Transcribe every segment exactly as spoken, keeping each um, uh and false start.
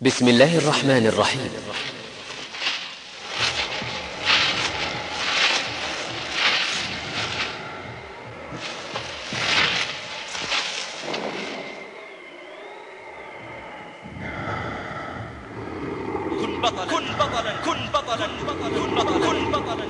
بسم الله الرحمن الرحيم. كن بطلا كن بطلا كن بطلا كن بطلا كن بطلا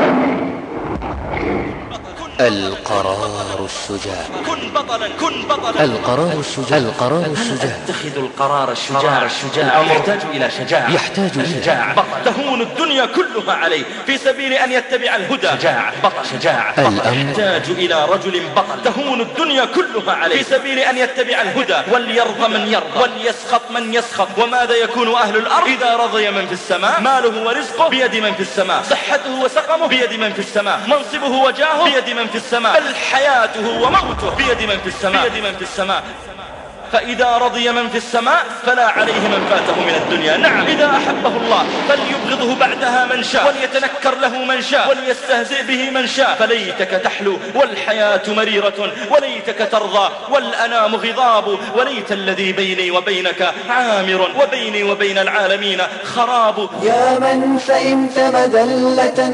القرار الشجاع. كن بطلا كن بطلا القرار الشجاع. القرار هل الشجاع أتخذ القرار الشجاع الشجاع يحتاج إلى شجاعة يحتاج إلى شجاع بطل تهون الدنيا كلها عليه في سبيل أن يتبع الهدى شجاع بطل شجاع يحتاج إلى رجل بطل تهون الدنيا كلها عليه في سبيل أن يتبع الهدى وليرضى من يرضى وليسخط من يسخط. وماذا يكون أهل الأرض إذا رضي من في السماء؟ ماله ورزقه بيد من في السماء، صحته وسقمه بيد من في السماء، منصبه وجاهه بيد من في السماء، بل حياته وموته بيد من في السماء بيد من في السماء. فإذا رضي من في السماء فلا عليه من فاته من الدنيا. نعم، إذا أحبه الله فليبغضه بعدها من شاء وليتنكر له من شاء وليستهزئ به من شاء. فليتك تحلو والحياة مريرة وليتك ترضى والأنام غضاب وليت الذي بيني وبينك عامر وبيني وبين العالمين خراب. يا من فهمت مذلة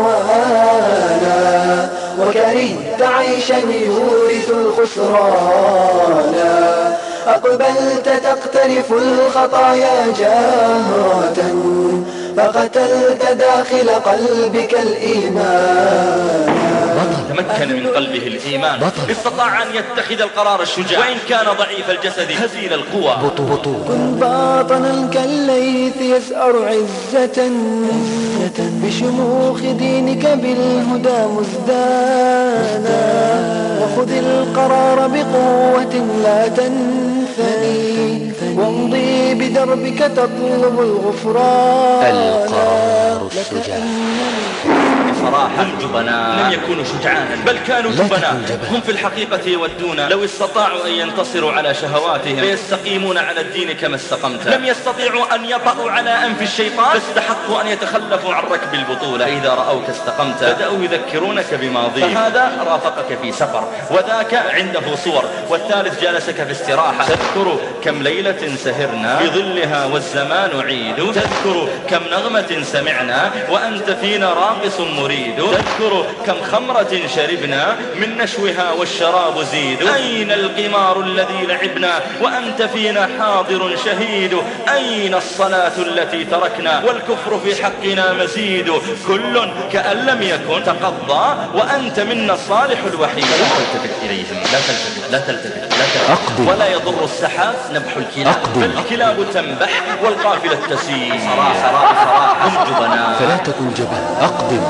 وهوانا وكرهت عيشا يورث الخسران، أقبلت تقترف الخطايا جاهرة فقتلت داخل قلبك الإيمان. تمكن من قلبه الإيمان بطل. استطاع أن يتخذ القرار الشجاع وإن كان ضعيف الجسد هزيل القوى. كن باطنا كالليث يزأر عزة بشموخ دينك بالهدى مزدانا، وخذ القرار بقوة لا تنثني وامضي بدربك تطلب الغفران. القرار الشجاع. صراحة هم جبناء لم يكونوا شجعانا بل كانوا جبناء. هم في الحقيقة يودون لو استطاعوا أن ينتصروا على شهواتهم فيستقيمون على الدين كما استقمت. لم يستطيعوا أن يطأوا على أنف الشيطان فاستحقوا أن يتخلفوا عن ركب البطولة. إذا رأوك استقمت بدأوا يذكرونك بماضيك، فهذا رافقك في سفر وذاك عنده صور والثالث جالسك في استراحة. تذكر كم ليلة سهرنا بظلها والزمان عيد، تذكر كم نغمة سمعنا وأنت فينا راقص مريد، تذكر كم خمرة شربنا من نشوها والشراب زيد. أين القمار الذي لعبنا وأنت فينا حاضر شهيد؟ أين الصلاة التي تركنا والكفر في حقنا مزيد؟ كل كأن لم يكن تقضى وأنت منا الصالح الوحيد. لا تلتفت إليهم، لا تلتفت لا تلتفت لا تلتفت ولا يضر السحاب نبح الكلاب فالكلاب تنبح والقافلة تسير. صراحة صراحة هم جبناء فلا تكن جبان. أقدم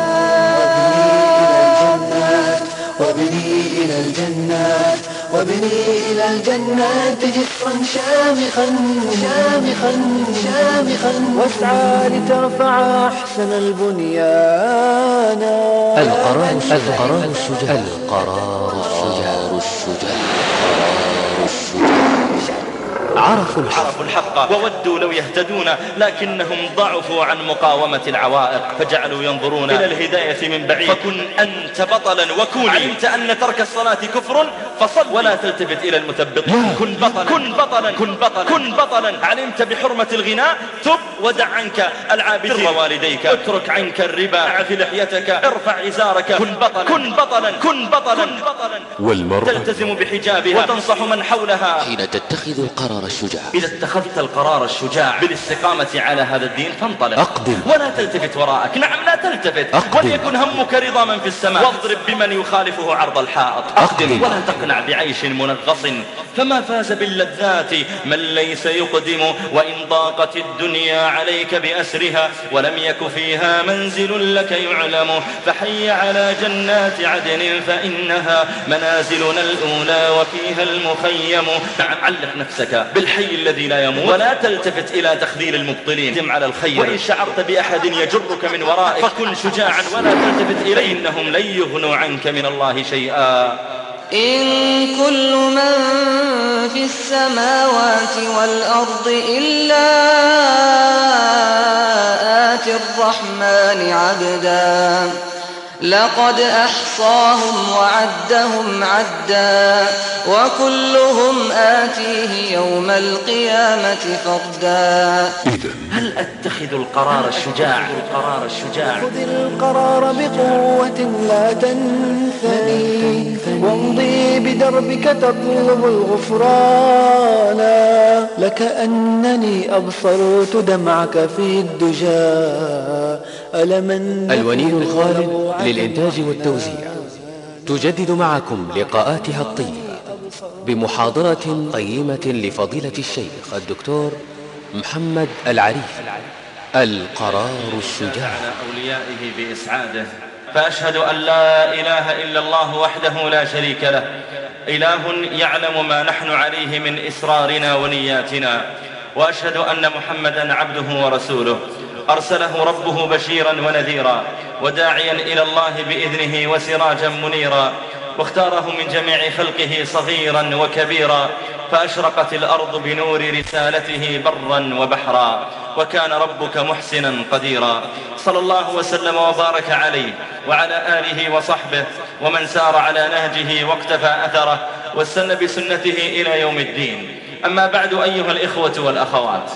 وابني إلى الجنات وابني إلى الجنات جسرا شامخا شامخا شامخا واسعى لترفع أحسن البنيان. القرار القرار الشجاع. القرار الشجاع. الشجاع. عرفوا الحق, الحق وودوا لو يهتدون لكنهم ضعفوا عن مقاومة العوائق فجعلوا ينظرون إلى الهداية من بعيد. فكن أنت بطلا وكوني. علمت أن ترك الصلاة كفر فصل ولا تلتفت إلى المثبطين. كن بطلا كن بطلا كن بطلا كن بطلا. علمت بحرمة الغناء تب ودع عنك العابثين والديك. اترك عنك الربا، اعف لحيتك، ارفع إزارك. كن بطلا كن بطلا كن بطلا والمرأة تلتزم بحجابها وتنصح من حولها حين تتخذ القرار الشجاع. إذا اتخذت القرار الشجاع بالاستقامة على هذا الدين فانطلق. أقدم ولا تلتفت وراءك. نعم لا تلتفت. أقدم. وليكن همك رضا من في السماء واضرب بمن يخالفه عرض الحائط. أقدم. ولا تقنع بعيش منغص فما فاز باللذات من ليس يقدم. وإن ضاقت الدنيا عليك بأسرها ولم يك فيها منزل لك يعلم فحي على جنات عدن فإنها منازلنا الأولى وفيها المخيم. نعم علق نفسك بالحي الذي لا يموت ولا تلتفت إلى تخذيل المبطلين. دم على الخير. وإن شعرت بأحد يجرك من ورائك فكن شجاعا ولا تلتفت إليه إنهم لن يغنوا عنك من الله شيئا. إن كل من في السماوات والأرض إلا آتي الرحمن عبدا لقد أحصاهم وعدهم عدا وكلهم آتيه يوم القيامة فردا. هل أتخذ القرار الشجاع القرار الشجاع خذ القرار بقوة لا تنثني وامضي بدربك تطلب الغفران. لكأنني أبصرت دمعك في الدجى ألما الونين خالد للإنتاج والتوزيع تجدد معكم لقاءاتها الطيبة بمحاضرة قيمة لفضيلة الشيخ الدكتور محمد العريفي. القرار الشجاع على أوليائه بإسعاده، فأشهد أن لا إله إلا الله وحده لا شريك له، إله يعلم ما نحن عليه من إسرارنا ونياتنا، وأشهد أن محمدا عبده ورسوله أرسله ربه بشيرا ونذيرا وداعيا إلى الله بإذنه وسراجا منيرا، واختاره من جميع خلقه صغيرا وكبيرا، فأشرقت الأرض بنور رسالته برا وبحرا، وكان ربك محسنا قديرا. صلى الله وسلم وبارك عليه وعلى آله وصحبه ومن سار على نهجه واقتفى أثره واستنى بسنته إلى يوم الدين. أما بعد أيها الإخوة والأخوات،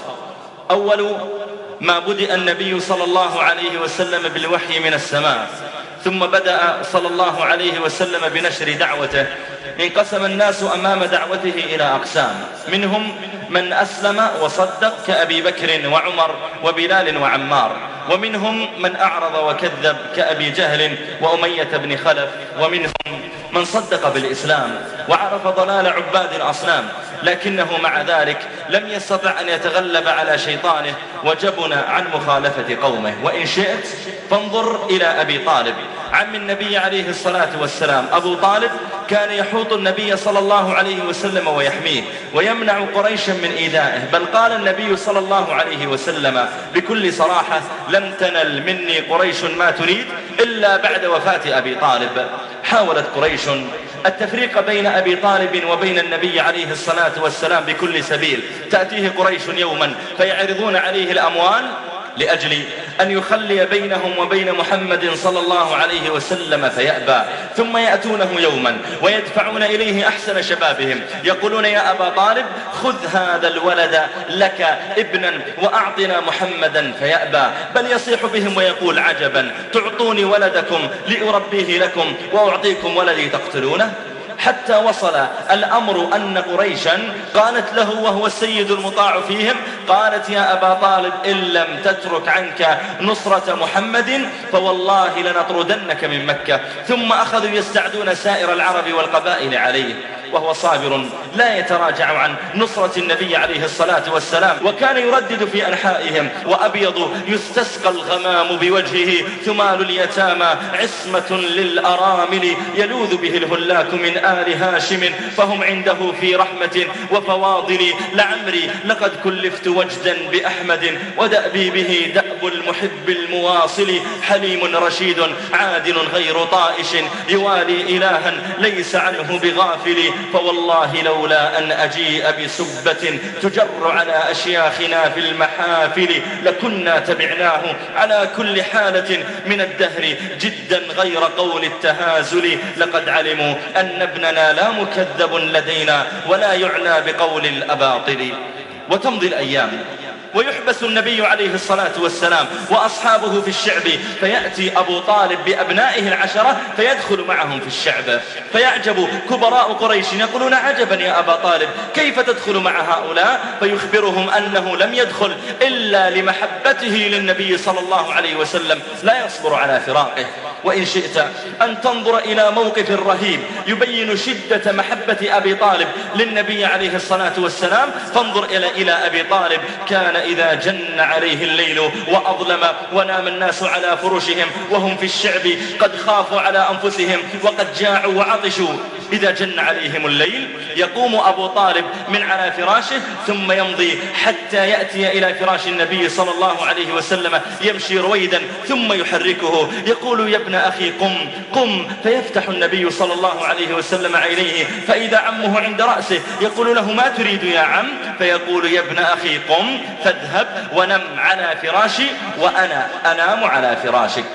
أول ما بدأ النبي صلى الله عليه وسلم بالوحي من السماء، ثم بدأ صلى الله عليه وسلم بنشر دعوته، انقسم الناس أمام دعوته إلى أقسام، منهم من أسلم وصدق كأبي بكر وعمر وبلال وعمار، ومنهم من أعرض وكذب كأبي جهل وأمية بن خلف، ومنهم من صدق بالإسلام وعرف ضلال عباد الأصنام، لكنه مع ذلك لم يستطع أن يتغلب على شيطانه وجبن عن مخالفة قومه. وإن شئت فانظر إلى أبي طالب عم النبي عليه الصلاة والسلام. أبو طالب كان يحوط النبي صلى الله عليه وسلم ويحميه ويمنع قريشا من إيذائه، بل قال النبي صلى الله عليه وسلم بكل صراحة: لن تنل مني قريش ما تريد إلا بعد وفاة أبي طالب. حاولت قريش التفريق بين أبي طالب وبين النبي عليه الصلاة والسلام بكل سبيل، تأتيه قريش يوما فيعرضون عليه الأموال لأجل أن يخلي بينهم وبين محمد صلى الله عليه وسلم فيأبى، ثم يأتونه يوما ويدفعون إليه أحسن شبابهم يقولون: يا أبا طالب خذ هذا الولد لك ابنا وأعطنا محمدا فيأبى، بل يصيح بهم ويقول: عجبا، تعطوني ولدكم لأربيه لكم وأعطيكم ولدي تقتلونه. حتى وصل الأمر أن قريشا قالت له وهو السيد المطاع فيهم، قالت: يا أبا طالب إن لم تترك عنك نصرة محمد فوالله لنطردنك من مكة. ثم أخذوا يستعدون سائر العرب والقبائل عليه، وهو صابر لا يتراجع عن نصرة النبي عليه الصلاة والسلام، وكان يردد في أنحائهم: وأبيض يستسقى الغمام بوجهه، ثمال اليتامى عصمة للأرامل، يلوذ به الهلاك من آل هاشم، فهم عنده في رحمة وفواضل. لعمري لقد كلفت وجدا بأحمد، ودأبي به دأب المحب المواصل، حليم رشيد عادل غير طائش، يوالي إلها ليس عنه بغافل. فوالله لولا أن أجيء بسبة تجر على أشياخنا في المحافل لكنا تبعناه على كل حالة من الدهر جدا غير قول التهازل. لقد علموا أن ابننا لا مكذب لدينا ولا يعنى بقول الأباطل. وتمضي الأيام ويحبس النبي عليه الصلاة والسلام وأصحابه في الشعب، فيأتي أبو طالب بأبنائه العشرة فيدخل معهم في الشعب، فيعجب كبراء قريش يقولون: عجبا يا أبا طالب، كيف تدخل مع هؤلاء؟ فيخبرهم أنه لم يدخل إلا لمحبته للنبي صلى الله عليه وسلم، لا يصبر على فراقه. وإن شئت أن تنظر إلى موقف رهيب يبين شدة محبة أبي طالب للنبي عليه الصلاة والسلام، فانظر إلى إلى أبي طالب. كان إذا جن عليه الليل وأظلم ونام الناس على فرشهم وهم في الشعب قد خافوا على أنفسهم وقد جاعوا وعطشوا، إذا جن عليهم الليل يقوم أبو طالب من على فراشه ثم يمضي حتى يأتي إلى فراش النبي صلى الله عليه وسلم، يمشي رويدا ثم يحركه يقول: يا ابن أخي قم قم. فيفتح النبي صلى الله عليه وسلم عينيه فإذا عمه عند رأسه يقول له: ما تريد يا عم؟ فيقول: يا ابن أخي قم فاذهب ونم على فراشي وأنا أنام على فراشك.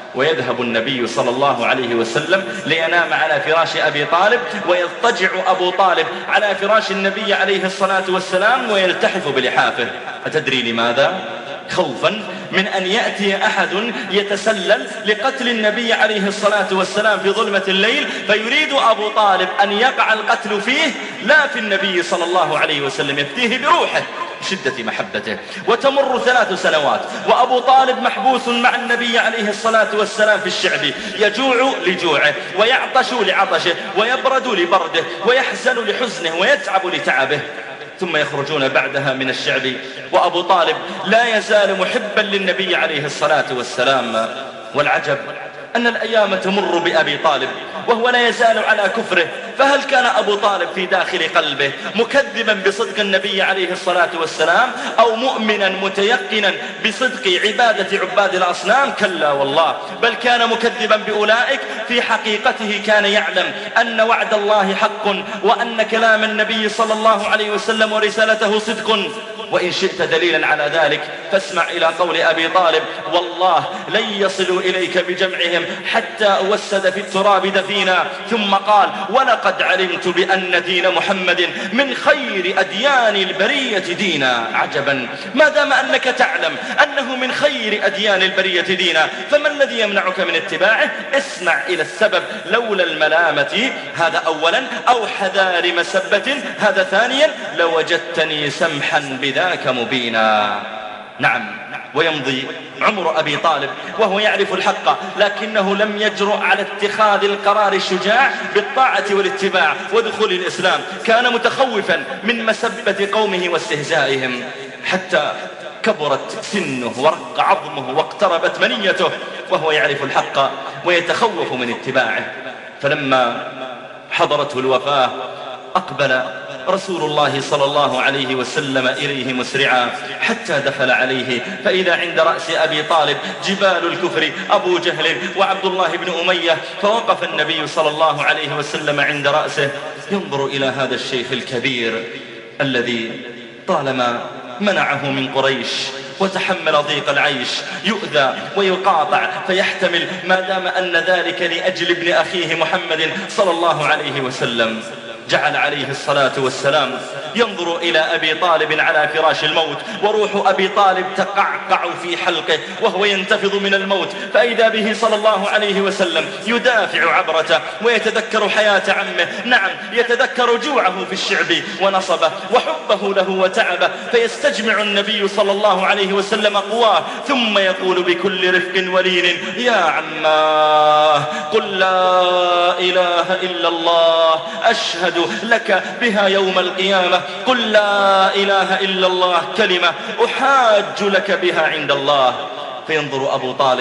ويذهب النبي صلى الله عليه وسلم لينام على فراش أبي طالب، ويضطجع أبو طالب على فراش النبي عليه الصلاة والسلام ويلتحف بلحافه. أتدري لماذا؟ خوفا من أن يأتي أحد يتسلل لقتل النبي عليه الصلاة والسلام في ظلمة الليل، فيريد أبو طالب أن يقع القتل فيه لا في النبي صلى الله عليه وسلم، يفديه بروحه شدة محبته. وتمر ثلاث سنوات وأبو طالب محبوس مع النبي عليه الصلاة والسلام في الشعب، يجوع لجوعه ويعطش لعطشه ويبرد لبرده ويحزن لحزنه ويتعب لتعبه، ثم يخرجون بعدها من الشعب وأبو طالب لا يزال محبا للنبي عليه الصلاة والسلام. والعجب أن الأيام تمر بأبي طالب وهو لا يزال على كفره، فهل كان أبو طالب في داخل قلبه مكذبا بصدق النبي عليه الصلاة والسلام أو مؤمنا متيقنا بصدق عبادة عباد الأصنام؟ كلا والله، بل كان مكذبا بأولئك. في حقيقته كان يعلم أن وعد الله حق وأن كلام النبي صلى الله عليه وسلم ورسالته صدق. وإن شئت دليلا على ذلك فاسمع إلى قول أبي طالب: والله لن يصلوا إليك بجمعهم حتى أوسد في التراب دفينا. ثم قال: ولقد علمت بأن دين محمد من خير أديان البرية دينا. عجبا، ما دام أنك تعلم أنه من خير أديان البرية دينا، فما الذي يمنعك من اتباعه؟ اسمع إلى السبب: لولا الملامة، هذا أولا، أو حذار مسبة، هذا ثانيا، لوجدتني سمحا بذاك مبينا. نعم، ويمضي عمر أبي طالب وهو يعرف الحق، لكنه لم يجرؤ على اتخاذ القرار الشجاع بالطاعة والاتباع ودخول الإسلام. كان متخوفا من مسبة قومه واستهزائهم، حتى كبرت سنه ورق عظمه واقتربت منيته وهو يعرف الحق ويتخوف من اتباعه. فلما حضرته الوفاة أقبل رسول الله صلى الله عليه وسلم إليه مسرعا حتى دخل عليه، فإذا عند رأس أبي طالب جبال الكفر أبو جهل وعبد الله بن أمية. فوقف النبي صلى الله عليه وسلم عند رأسه ينظر إلى هذا الشيخ الكبير الذي طالما منعه من قريش وتحمل ضيق العيش، يؤذى ويقاطع فيحتمل ما دام أن ذلك لأجل ابن أخيه محمد صلى الله عليه وسلم. جعل عليه الصلاة والسلام ينظر إلى أبي طالب على فراش الموت، وروح أبي طالب تقعقع في حلقه وهو ينتفض من الموت، فإذا به صلى الله عليه وسلم يدافع عبرته ويتذكر حياة عمه. نعم، يتذكر جوعه في الشعب ونصبه وحبه له وتعبه، فيستجمع النبي صلى الله عليه وسلم قواه ثم يقول بكل رفق ولين: يا عماه، قل لا إله إلا الله أشهد لك بها يوم القيامة، قل لا إله إلا الله كلمة أحاج لك بها عند الله. فينظر أبو طالب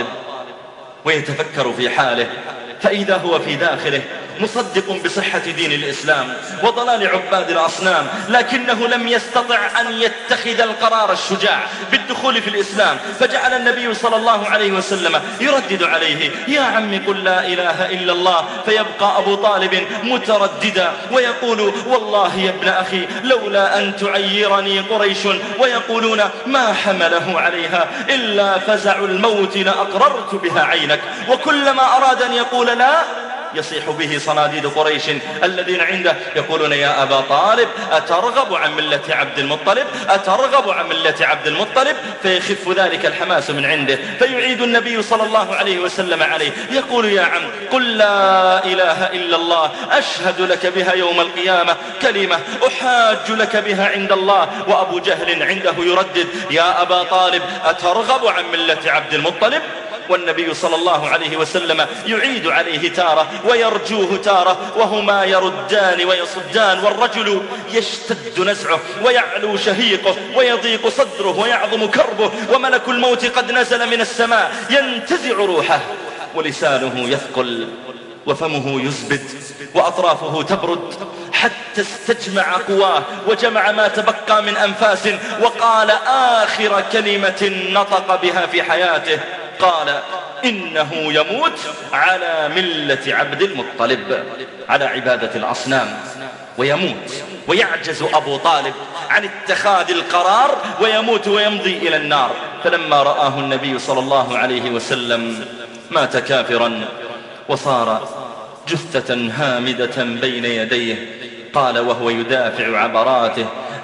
ويتفكر في حاله، فإذا هو في داخله مصدق بصحة دين الإسلام وضلال عباد الأصنام، لكنه لم يستطع أن يتخذ القرار الشجاع بالدخول في الإسلام. فجعل النبي صلى الله عليه وسلم يردد عليه: يا عم قل لا إله إلا الله. فيبقى أبو طالب مترددا ويقول: والله يا ابن أخي لولا أن تعيرني قريش ويقولون ما حمله عليها إلا فزع الموت لأقررت بها عينك. وكلما أراد أن يقول لا يصيح به صناديد قريش الذين عنده يقولون: يا أبا طالب أترغب عن ملة عبد المطلب؟ أترغب عن ملة عبد المطلب؟ فيخف ذلك الحماس من عنده، فيعيد النبي صلى الله عليه وسلم عليه يقول: يا عم قل لا إله إلا الله أشهد لك بها يوم القيامة كلمة أحاج لك بها عند الله. وأبو جهل عنده يردد: يا أبا طالب أترغب عن ملة عبد المطلب؟ والنبي صلى الله عليه وسلم يعيد عليه تارة ويرجوه تارة، وهما يردان ويصدان، والرجل يشتد نزعه ويعلو شهيقه ويضيق صدره ويعظم كربه، وملك الموت قد نزل من السماء ينتزع روحه، ولسانه يثقل وفمه يزبد وأطرافه تبرد، حتى استجمع قواه وجمع ما تبقى من أنفاس، وقال آخر كلمة نطق بها في حياته، قال: إنه يموت على ملة عبد المطلب، على عبادة الأصنام. ويموت ويعجز أبو طالب عن اتخاذ القرار ويموت ويمضي إلى النار. فلما رآه النبي صلى الله عليه وسلم مات كافرا وصار جثة هامدة بين يديه. قال وهو يدافع عبراته: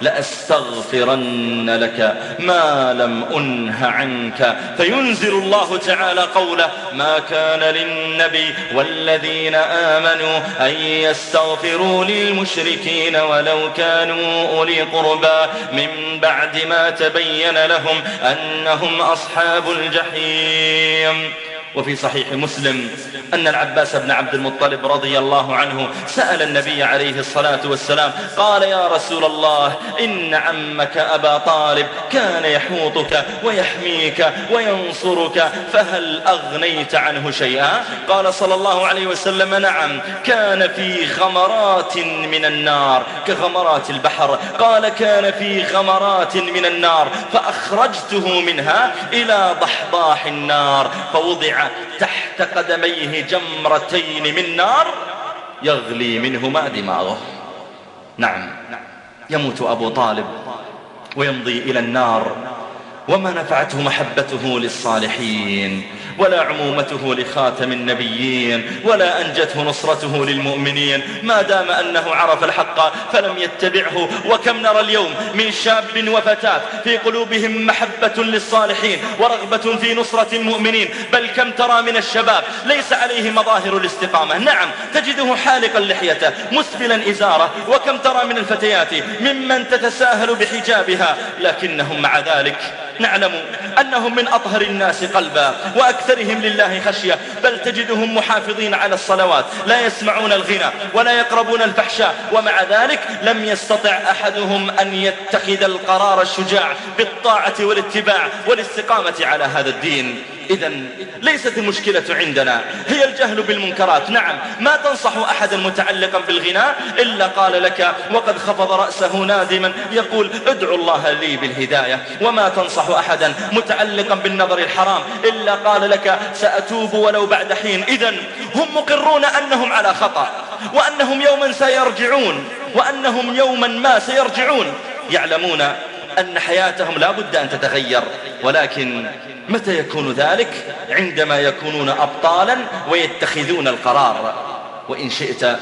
لأستغفرن لك ما لم أنه عنك. فينزل الله تعالى قوله: ما كان للنبي والذين آمنوا أن يستغفروا للمشركين ولو كانوا أولي قربى من بعد ما تبين لهم أنهم أصحاب الجحيم. وفي صحيح مسلم أن العباس بن عبد المطلب رضي الله عنه سأل النبي عليه الصلاة والسلام قال: يا رسول الله، إن عمك أبا طالب كان يحوطك ويحميك وينصرك، فهل أغنيت عنه شيئا؟ قال صلى الله عليه وسلم: نعم، كان في غمرات من النار كغمرات البحر. قال: كان في غمرات من النار فأخرجته منها إلى ضحضاح النار، فوضع تحت قدميه جمرتين من نار يغلي منهما دماغه. نعم، يموت أبو طالب ويمضي إلى النار، وما نفعته محبته للصالحين ولا عمومته لخاتم النبيين ولا أنجته نصرته للمؤمنين، ما دام أنه عرف الحق فلم يتبعه. وكم نرى اليوم من شاب وفتاة في قلوبهم محبة للصالحين ورغبة في نصرة المؤمنين، بل كم ترى من الشباب ليس عليه مظاهر الاستقامة. نعم، تجده حالقا لحيته مسفلا إزاره، وكم ترى من الفتيات ممن تتساهل بحجابها، لكنهم مع ذلك نعلم أنهم من أطهر الناس قلبا وأكثرهم لله خشية، بل تجدهم محافظين على الصلوات، لا يسمعون الغنى ولا يقربون الفحشاء، ومع ذلك لم يستطع أحدهم أن يتخذ القرار الشجاع بالطاعة والاتباع والاستقامة على هذا الدين. إذن ليست المشكلة عندنا هي الجهل بالمنكرات. نعم، ما تنصح أحدا متعلقا بالغناء إلا قال لك وقد خفض رأسه نادما يقول: ادعو الله لي بالهداية. وما تنصح أحدا متعلقا بالنظر الحرام إلا قال لك: سأتوب ولو بعد حين. إذن هم مقرون أنهم على خطأ، وأنهم يوما سيرجعون، وأنهم يوما ما سيرجعون، يعلمون أن حياتهم لا بد أن تتغير. ولكن متى يكون ذلك؟ عندما يكونون أبطالا ويتخذون القرار. وإن شئت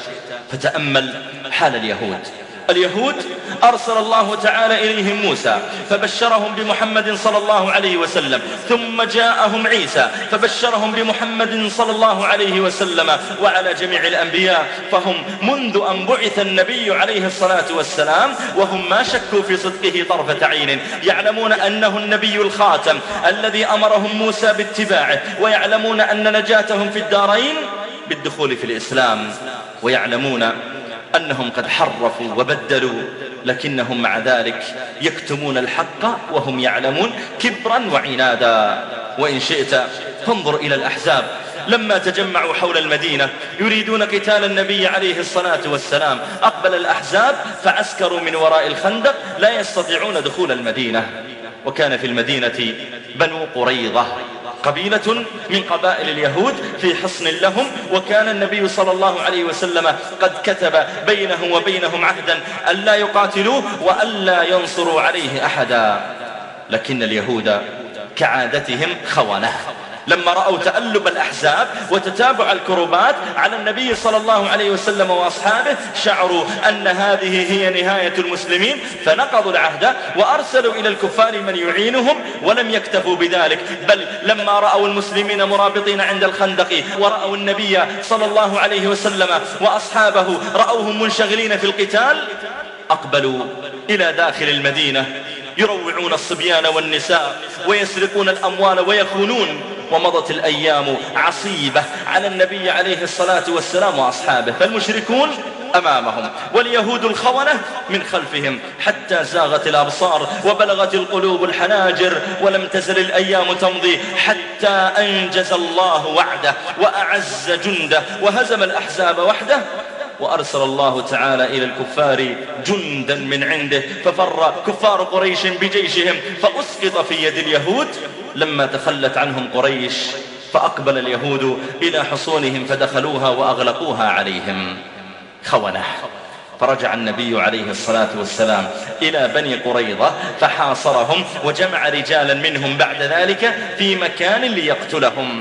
فتأمل حال اليهود. اليهود أرسل الله تعالى إليهم موسى فبشرهم بمحمد صلى الله عليه وسلم، ثم جاءهم عيسى فبشرهم بمحمد صلى الله عليه وسلم وعلى جميع الأنبياء. فهم منذ أن بعث النبي عليه الصلاة والسلام وهم ما شكوا في صدقه طرفة عين، يعلمون أنه النبي الخاتم الذي أمرهم موسى باتباعه، ويعلمون أن نجاتهم في الدارين بالدخول في الإسلام، ويعلمون أنهم قد حرفوا وبدلوا، لكنهم مع ذلك يكتمون الحق وهم يعلمون كبرا وعنادا. وإن شئت فانظر إلى الأحزاب لما تجمعوا حول المدينة يريدون قتال النبي عليه الصلاة والسلام، أقبل الأحزاب فعسكروا من وراء الخندق لا يستطيعون دخول المدينة. وكان في المدينة بنو قريظة، قبيلة من قبائل اليهود في حصن لهم، وكان النبي صلى الله عليه وسلم قد كتب بينه وبينهم عهدا ألا يقاتلوه وألا ينصروا عليه أحدا. لكن اليهود كعادتهم خونة، لما رأوا تألب الأحزاب وتتابع الكربات على النبي صلى الله عليه وسلم وأصحابه شعروا أن هذه هي نهاية المسلمين، فنقضوا العهد وأرسلوا إلى الكفار من يعينهم. ولم يكتفوا بذلك، بل لما رأوا المسلمين مرابطين عند الخندق ورأوا النبي صلى الله عليه وسلم وأصحابه رأوهم منشغلين في القتال، أقبلوا إلى داخل المدينة يروعون الصبيان والنساء ويسرقون الأموال ويخونون. ومضت الأيام عصيبة على النبي عليه الصلاة والسلام وأصحابه، فالمشركون أمامهم واليهود الخونة من خلفهم، حتى زاغت الأبصار وبلغت القلوب الحناجر، ولم تزل الأيام تمضي حتى أنجز الله وعده وأعز جنده وهزم الأحزاب وحده. وأرسل الله تعالى إلى الكفار جندا من عنده، ففر كفار قريش بجيشهم فأسقط في يد اليهود لما تخلت عنهم قريش، فأقبل اليهود إلى حصونهم فدخلوها وأغلقوها عليهم خونة. فرجع النبي عليه الصلاة والسلام إلى بني قريظة فحاصرهم وجمع رجالا منهم بعد ذلك في مكان ليقتلهم.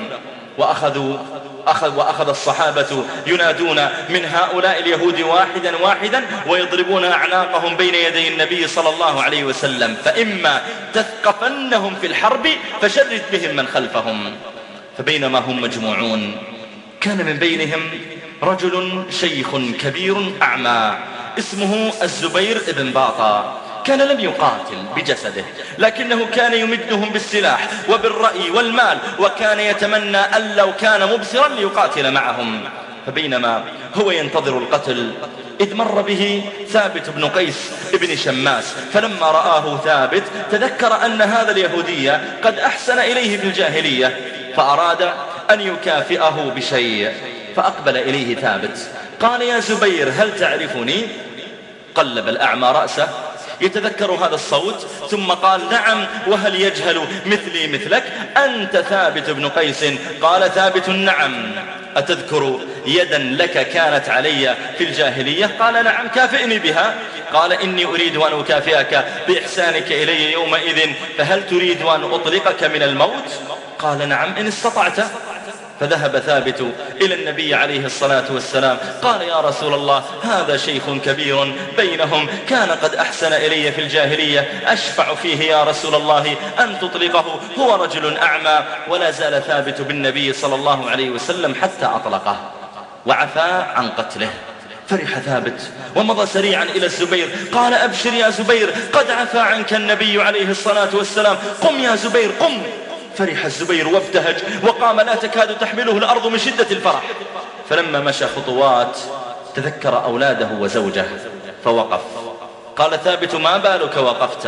وأخذوا أخذ وأخذ الصحابة ينادون من هؤلاء اليهود واحدا واحدا ويضربون أعناقهم بين يدي النبي صلى الله عليه وسلم، فإما تثقفنهم في الحرب فشرد بهم من خلفهم. فبينما هم مجموعون كان من بينهم رجل شيخ كبير أعمى اسمه الزبير بن باطا، كان لم يقاتل بجسده لكنه كان يمدهم بالسلاح وبالرأي والمال، وكان يتمنى أن لو كان مبصرا ليقاتل معهم. فبينما هو ينتظر القتل إذ مر به ثابت بن قيس بن شماس، فلما رآه ثابت تذكر أن هذا اليهودي قد أحسن إليه في الجاهلية، فأراد أن يكافئه بشيء، فأقبل إليه ثابت قال: يا زبير هل تعرفني؟ قلب الأعمى رأسه يتذكر هذا الصوت ثم قال: نعم، وهل يجهل مثلي مثلك؟ أنت ثابت بن قيس؟ قال ثابت: نعم. أتذكر يدا لك كانت علي في الجاهلية؟ قال: نعم، كافئني بها. قال: إني أريد أن أكافئك بإحسانك إلي يومئذ، فهل تريد أن أطلقك من الموت؟ قال: نعم إن استطعت. فذهب ثابت إلى النبي عليه الصلاة والسلام قال: يا رسول الله، هذا شيخ كبير بينهم كان قد أحسن إلي في الجاهلية، أشفع فيه يا رسول الله أن تطلقه، هو رجل أعمى. ولا زال ثابت بالنبي صلى الله عليه وسلم حتى أطلقه وعفى عن قتله. فرح ثابت ومضى سريعا إلى الزبير قال: أبشر يا زبير، قد عفى عنك النبي عليه الصلاة والسلام، قم يا زبير قم. فرح الزبير وابتهج وقام لا تكاد تحمله الأرض من شدة الفرح. فلما مشى خطوات تذكر أولاده وزوجه فوقف. قال ثابت: ما بالك وقفت؟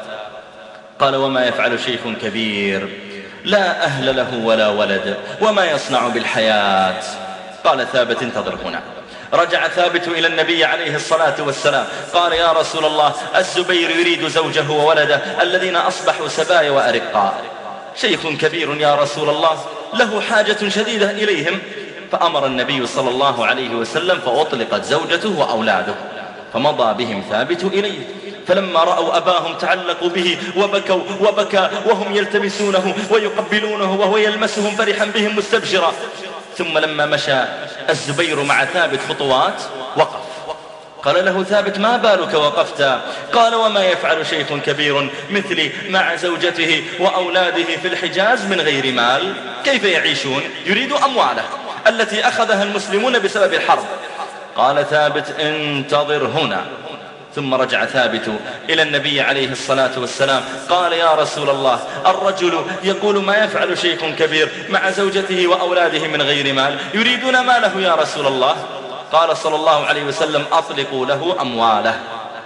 قال: وما يفعل شيخ كبير لا أهل له ولا ولد، وما يصنع بالحياة؟ قال ثابت: انتظر هنا. رجع ثابت إلى النبي عليه الصلاة والسلام قال: يا رسول الله، الزبير يريد زوجه وولده الذين أصبحوا سبايا وأرقاء، شيخ كبير يا رسول الله له حاجة شديدة إليهم. فأمر النبي صلى الله عليه وسلم فأطلقت زوجته وأولاده، فمضى بهم ثابت إليه. فلما رأوا أباهم تعلقوا به وبكوا وبكى وهم يلتمسونه ويقبلونه وهو يلمسهم فرحا بهم مستبشرا. ثم لما مشى الزبير مع ثابت خطوات وقف. قال له ثابت: ما بالك وقفت؟ قال: وما يفعل شيخ كبير مثلي مع زوجته وأولاده في الحجاز من غير مال؟ كيف يعيشون؟ يريد أمواله التي أخذها المسلمون بسبب الحرب. قال ثابت: انتظر هنا. ثم رجع ثابت إلى النبي عليه الصلاة والسلام قال: يا رسول الله، الرجل يقول ما يفعل شيخ كبير مع زوجته وأولاده من غير مال، يريدون ماله يا رسول الله. قال صلى الله عليه وسلم: أطلقوا له أمواله.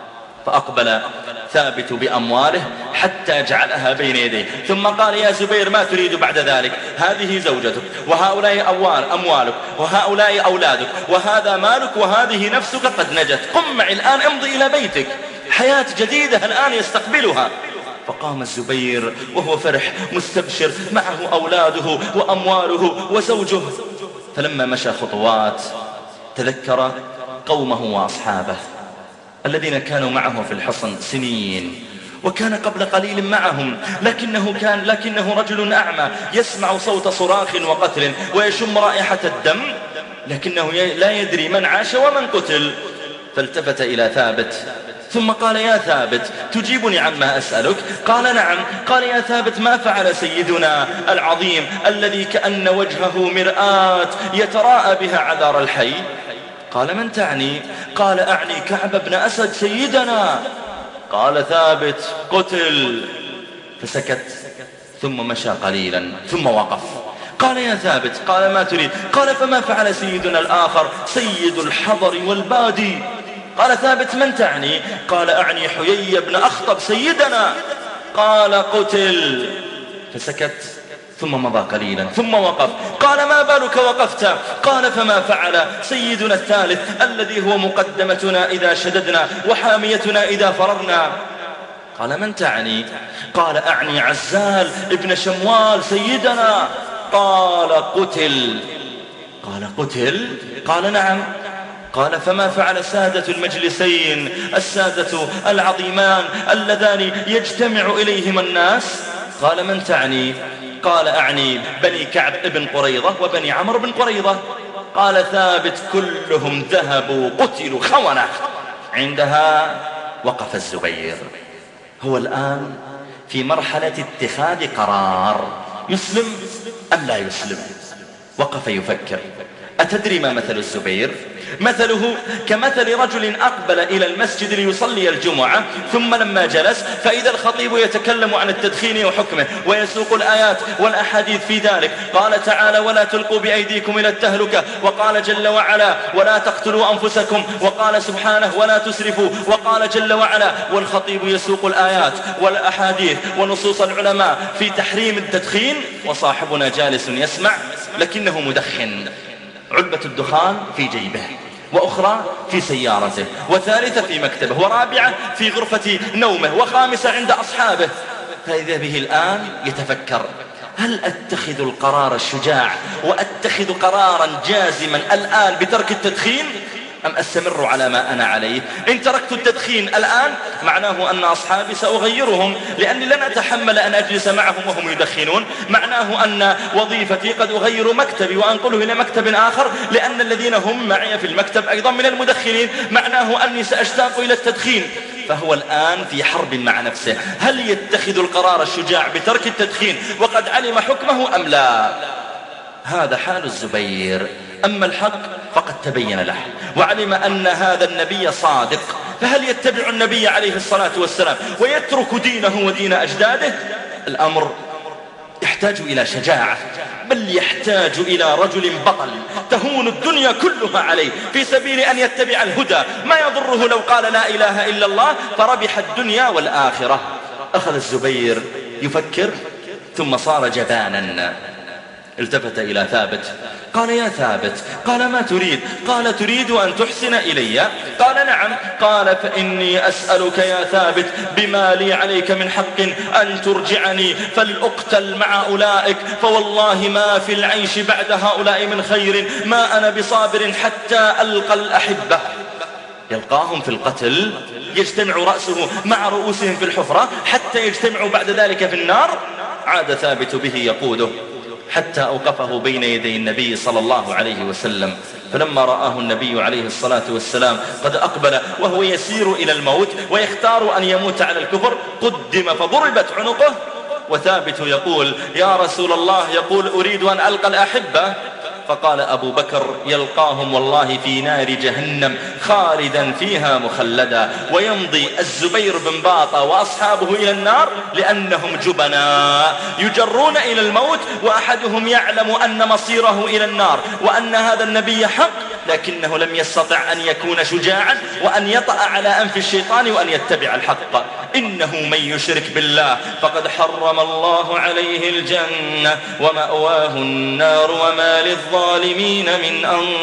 فأقبل ثابت بأمواله حتى جعلها بين يديه، ثم قال: يا زبير، ما تريد بعد ذلك؟ هذه زوجتك، وهؤلاء أموالك، وهؤلاء أولادك، وهذا مالك، وهذه نفسك قد نجت. قم معي الآن، امضي إلى بيتك، حياة جديدة الآن يستقبلها. فقام الزبير وهو فرح مستبشر، معه أولاده وأمواله وزوجه. فلما مشى خطوات تذكر قومه وأصحابه الذين كانوا معه في الحصن سنين، وكان قبل قليل معهم، لكنه كان لكنه رجل أعمى يسمع صوت صراخ وقتل ويشم رائحة الدم، لكنه لا يدري من عاش ومن قتل. فالتفت إلى ثابت ثم قال: يا ثابت، تجيبني عما أسألك؟ قال: نعم. قال: يا ثابت، ما فعل سيدنا العظيم الذي كأن وجهه مرآة يتراءى بها عذار الحي؟ قال: من تعني؟ قال: أعني كعب بن أسد سيدنا. قال ثابت: قتل. فسكت ثم مشى قليلا ثم وقف. قال: يا ثابت. قال: ما تريد؟ قال: فما فعل سيدنا الآخر سيد الحضر والبادي؟ قال ثابت: من تعني؟ قال: أعني حيي بن أخطب سيدنا. قال: قتل. فسكت ثم مضى قليلا ثم وقف. قال: ما بالك وقفت؟ قال: فما فعل سيدنا الثالث الذي هو مقدمتنا إذا شددنا وحاميتنا إذا فررنا؟ قال: من تعني؟ قال: أعني عزال ابن شموال سيدنا. قال: قتل. قال: قتل؟ قال: نعم. قال: فما فعل سادة المجلسين السادة العظيمان اللذان يجتمع إليهما الناس؟ قال من تعني؟ قال أعني بني كعب بن قريظة وبني عمرو بن قريظة. قال ثابت كلهم ذهبوا قتلوا خونة. عندها وقف الزبير، هو الآن في مرحلة اتخاذ قرار، يسلم أم لا يسلم؟ وقف يفكر. أتدري ما مثل الزبير؟ مثله كمثل رجل أقبل إلى المسجد ليصلي الجمعة، ثم لما جلس فإذا الخطيب يتكلم عن التدخين وحكمه ويسوق الآيات والأحاديث في ذلك. قال تعالى ولا تلقوا بأيديكم إلى التهلكة، وقال جل وعلا ولا تقتلوا أنفسكم، وقال سبحانه ولا تسرفوا، وقال جل وعلا، والخطيب يسوق الآيات والأحاديث ونصوص العلماء في تحريم التدخين، وصاحبنا جالس يسمع لكنه مدخن، علبة الدخان في جيبه، وأخرى في سيارته، وثالثة في مكتبه، ورابعة في غرفة نومه، وخامسة عند أصحابه. فإذا به الآن يتفكر هل أتخذ القرار الشجاع وأتخذ قرارا جازما الآن بترك التدخين أم أستمر على ما أنا عليه؟ إن تركت التدخين الآن معناه أن أصحابي سأغيرهم، لأني لن أتحمل أن أجلس معهم وهم يدخنون. معناه أن وظيفتي قد أغير مكتبي وأنقله إلى مكتب آخر، لأن الذين هم معي في المكتب أيضا من المدخنين. معناه أني سأشتاق إلى التدخين. فهو الآن في حرب مع نفسه، هل يتخذ القرار الشجاع بترك التدخين وقد علم حكمه أم لا؟ هذا حال الزبير. أما الحق فقد تبين له، وعلم أن هذا النبي صادق، فهل يتبع النبي عليه الصلاة والسلام ويترك دينه ودين أجداده؟ الأمر يحتاج إلى شجاعة، بل يحتاج إلى رجل بطل تهون الدنيا كلها عليه في سبيل أن يتبع الهدى، ما يضره لو قال لا إله إلا الله فربح الدنيا والآخرة. أخذ الزبير يفكر ثم صار جبانا. التفت إلى ثابت قال يا ثابت، قال ما تريد؟ قال تريد أن تحسن إلي؟ قال نعم. قال فإني أسألك يا ثابت بما لي عليك من حق أن ترجعني فلأقتل مع أولئك، فوالله ما في العيش بعد هؤلاء من خير، ما أنا بصابر حتى ألقى الأحبة. يلقاهم في القتل، يجتمع رأسه مع رؤوسهم في الحفرة حتى يجتمعوا بعد ذلك في النار. عاد ثابت به يقوده حتى أوقفه بين يدي النبي صلى الله عليه وسلم. فلما رآه النبي عليه الصلاة والسلام قد أقبل وهو يسير إلى الموت ويختار أن يموت على الكفر، قدم فضربت عنقه، وثابت يقول يا رسول الله، يقول أريد أن ألقى الأحبة. فقال أبو بكر يلقاهم والله في نار جهنم خالدا فيها مخلدا، ويمضي الزبير بن باطة وأصحابه إلى النار لأنهم جبناء يجرون إلى الموت، وأحدهم يعلم أن مصيره إلى النار وأن هذا النبي حق، لكنه لم يستطع أن يكون شجاعا وأن يطأ على أنف الشيطان وأن يتبع الحق. إنه من يشرك بالله فقد حرم الله عليه الجنة ومأواه النار وما للظالمين من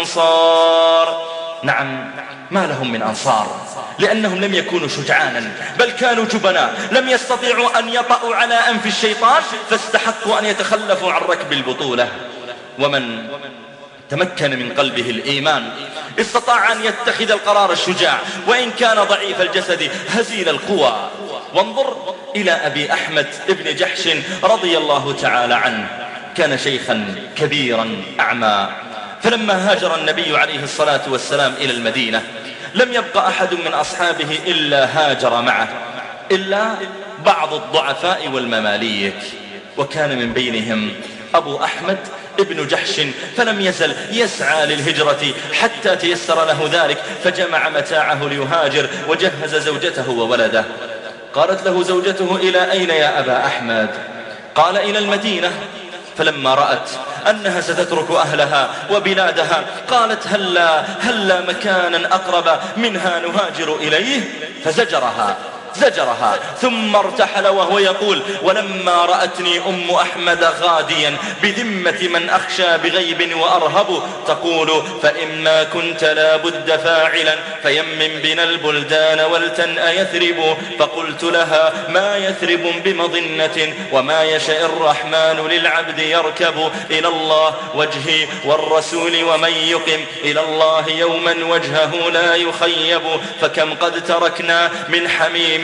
أنصار. نعم، ما لهم من أنصار، لأنهم لم يكونوا شجعانا بل كانوا جبناء، لم يستطيعوا أن يطأوا على أنف الشيطان فاستحقوا أن يتخلفوا عن ركب البطولة. ومن تمكن من قلبه الإيمان استطاع أن يتخذ القرار الشجاع وإن كان ضعيف الجسد هزيل القوى. وانظر إلى أبي أحمد ابن جحش رضي الله تعالى عنه، كان شيخا كبيرا أعمى، فلما هاجر النبي عليه الصلاة والسلام إلى المدينة لم يبقى أحد من أصحابه إلا هاجر معه، إلا بعض الضعفاء والمماليك، وكان من بينهم أبو أحمد ابن جحش، فلم يزل يسعى للهجرة حتى تيسر له ذلك، فجمع متاعه ليهاجر وجهز زوجته وولده. قالت له زوجته إلى أين يا أبا أحمد؟ قال إلى المدينة. فلما رأت أنها ستترك أهلها وبلادها قالت هلا هلا مكانا أقرب منها نهاجر إليه، فزجرها زجرها ثم ارتحل وهو يقول ولما رأتني أم أحمد غاديا بذمة من أخشى بغيب وأرهب تقول فإما كنت لا بد فاعلا فيمم بنا البلدان ولتنأ يثرب، فقلت لها ما يثرب بمظنة وما يشاء الرحمن للعبد يركب، إلى الله وجهي والرسول ومن يقم إلى الله يوما وجهه لا يخيب، فكم قد تركنا من حميم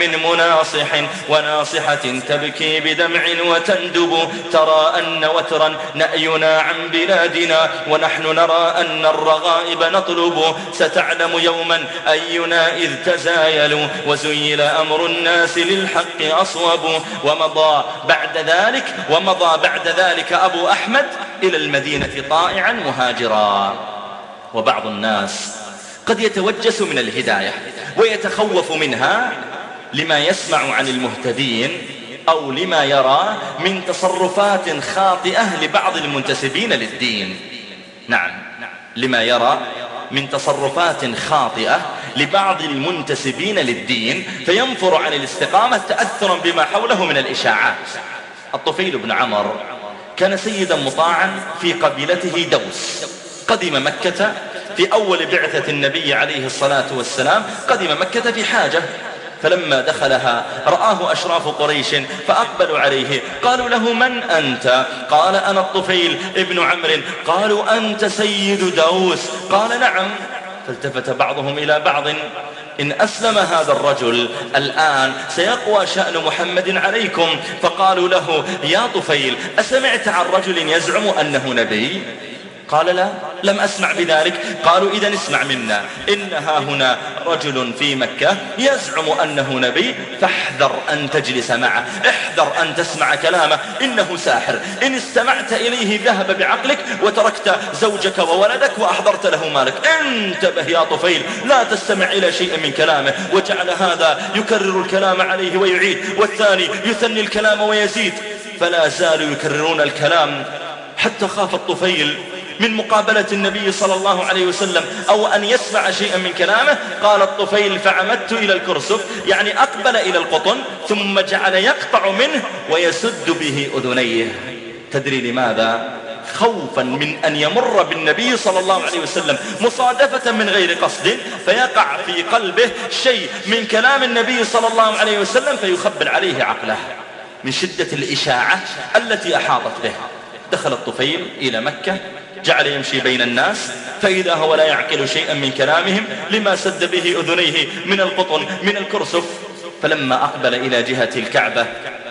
من مناصح وناصحة تبكي بدمع وتندب، ترى أن وترا نأينا عن بلادنا ونحن نرى أن الرغائب نطلب، ستعلم يوما أينا إذ تزايل وزيل أمر الناس للحق أصوب. ومضى بعد ذلك ومضى بعد ذلك أبو أحمد إلى المدينة طائعا مهاجرا. وبعض الناس قد يتوجس من الهداية ويتخوف منها لما يسمع عن المهتدين أو لما يرى من تصرفات خاطئة لبعض المنتسبين للدين. نعم، لما يرى من تصرفات خاطئة لبعض المنتسبين للدين فينفر عن الاستقامة تأثرا بما حوله من الإشاعات. الطفيل بن عمر كان سيدا مطاعا في قبيلته دوس، قدم مكة في أول بعثة النبي عليه الصلاة والسلام، قدم مكة في حاجة، فلما دخلها رآه أشراف قريش فأقبلوا عليه، قالوا له: من أنت؟ قال: أنا الطفيل ابن عمرو. قالوا: أنت سيد دوس؟ قال: نعم. فالتفت بعضهم إلى بعض: إن أسلم هذا الرجل الآن سيقوى شأن محمد عليكم. فقالوا له: يا طفيل، أسمعت عن رجل يزعم أنه نبي؟ قال: لا، لم أسمع بذلك. قالوا: إذن اسمع منا، إنها هنا رجل في مكة يزعم أنه نبي، فاحذر أن تجلس معه، احذر أن تسمع كلامه، إنه ساحر، إن استمعت إليه ذهب بعقلك وتركت زوجك وولدك وأحضرت له مالك. انتبه يا طفيل، لا تستمع إلى شيء من كلامه. وجعل هذا يكرر الكلام عليه ويعيد، والثاني يثني الكلام ويزيد، فلا زالوا يكررون الكلام حتى خاف الطفيل من مقابلة النبي صلى الله عليه وسلم أو أن يسمع شيئا من كلامه. قال الطفيل: فعمدت إلى الكرسف، يعني أقبل إلى القطن، ثم جعل يقطع منه ويسد به أذنيه. تدري لماذا؟ خوفا من أن يمر بالنبي صلى الله عليه وسلم مصادفة من غير قصد فيقع في قلبه شيء من كلام النبي صلى الله عليه وسلم فيخبل عليه عقله من شدة الإشاعة التي أحاطت به. دخل الطفيل إلى مكة، جعل يمشي بين الناس، فإذا هو لا يعقل شيئا من كلامهم لما سد به أذنيه من القطن من الكرسف. فلما أقبل إلى جهة الكعبة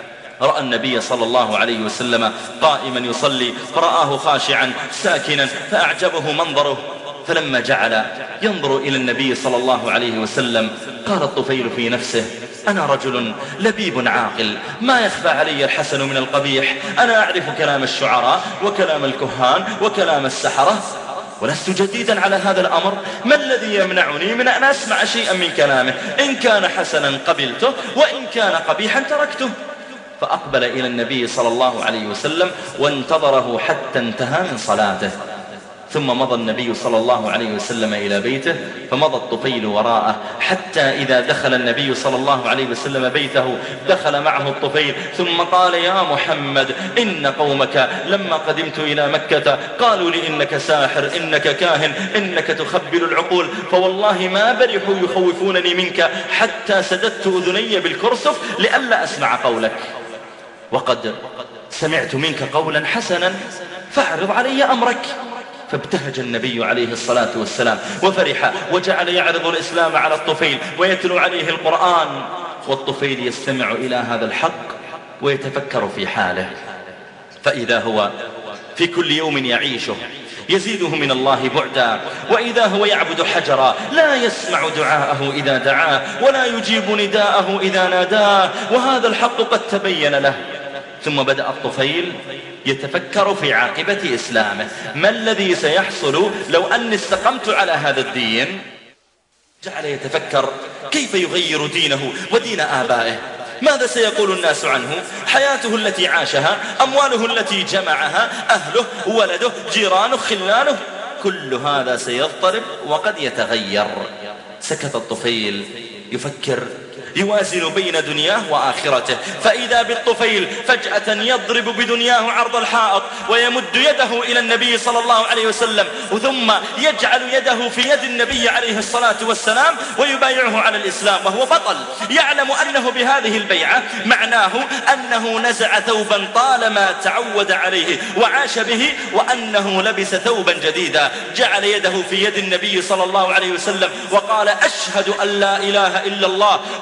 رأى النبي صلى الله عليه وسلم قائما يصلي، فرآه خاشعا ساكنا فأعجبه منظره. فلما جعل ينظر إلى النبي صلى الله عليه وسلم قال الطفيل في نفسه: أنا رجل لبيب عاقل، ما يخفى علي الحسن من القبيح، أنا أعرف كلام الشعراء وكلام الكهان وكلام السحرة، ولست جديدا على هذا الأمر. ما الذي يمنعني من أن أسمع شيئا من كلامه؟ إن كان حسنا قبلته، وإن كان قبيحا تركته. فأقبل إلى النبي صلى الله عليه وسلم وانتظره حتى انتهى من صلاته، ثم مضى النبي صلى الله عليه وسلم إلى بيته، فمضى الطفيل وراءه حتى إذا دخل النبي صلى الله عليه وسلم بيته دخل معه الطفيل، ثم قال: يا محمد، إن قومك لما قدمت إلى مكة قالوا لي إنك ساحر، إنك كاهن، إنك تخبل العقول، فوالله ما برحوا يخوفونني منك حتى سددت أذني بالكرسف لئلا أسمع قولك، وقد سمعت منك قولا حسنا فاعرض علي أمرك. فابتهج النبي عليه الصلاة والسلام وفرح وجعل يعرض الإسلام على الطفيل ويتلو عليه القرآن، والطفيل يستمع إلى هذا الحق ويتفكر في حاله، فإذا هو في كل يوم يعيشه يزيده من الله بعدا، وإذا هو يعبد حجرا لا يسمع دعاءه إذا دعاه ولا يجيب نداءه إذا ناداه، وهذا الحق قد تبين له. ثم بدأ الطفيل يتفكر في عاقبة إسلامه، ما الذي سيحصل لو أني استقمت على هذا الدين؟ جعل يتفكر كيف يغير دينه ودين آبائه، ماذا سيقول الناس عنه، حياته التي عاشها، أمواله التي جمعها، أهله، ولده، جيرانه، خلانه، كل هذا سيضطرب وقد يتغير. سكت الطفيل يفكر يوازن بين دنياه وآخرته، فإذا بالطفيل فجأة يضرب بدنياه عرض الحائط ويمد يده إلى النبي صلى الله عليه وسلم، ثم يجعل يده في يد النبي عليه الصلاة والسلام ويبايعه على الإسلام، وهو بطل يعلم أنه بهذه البيعة معناه أنه نزع ثوبا طالما تعود عليه وعاش به، وأنه لبس ثوبا جديدا. جعل يده في يد النبي صلى الله عليه وسلم وقال: أشهد أن لا إله إلا الله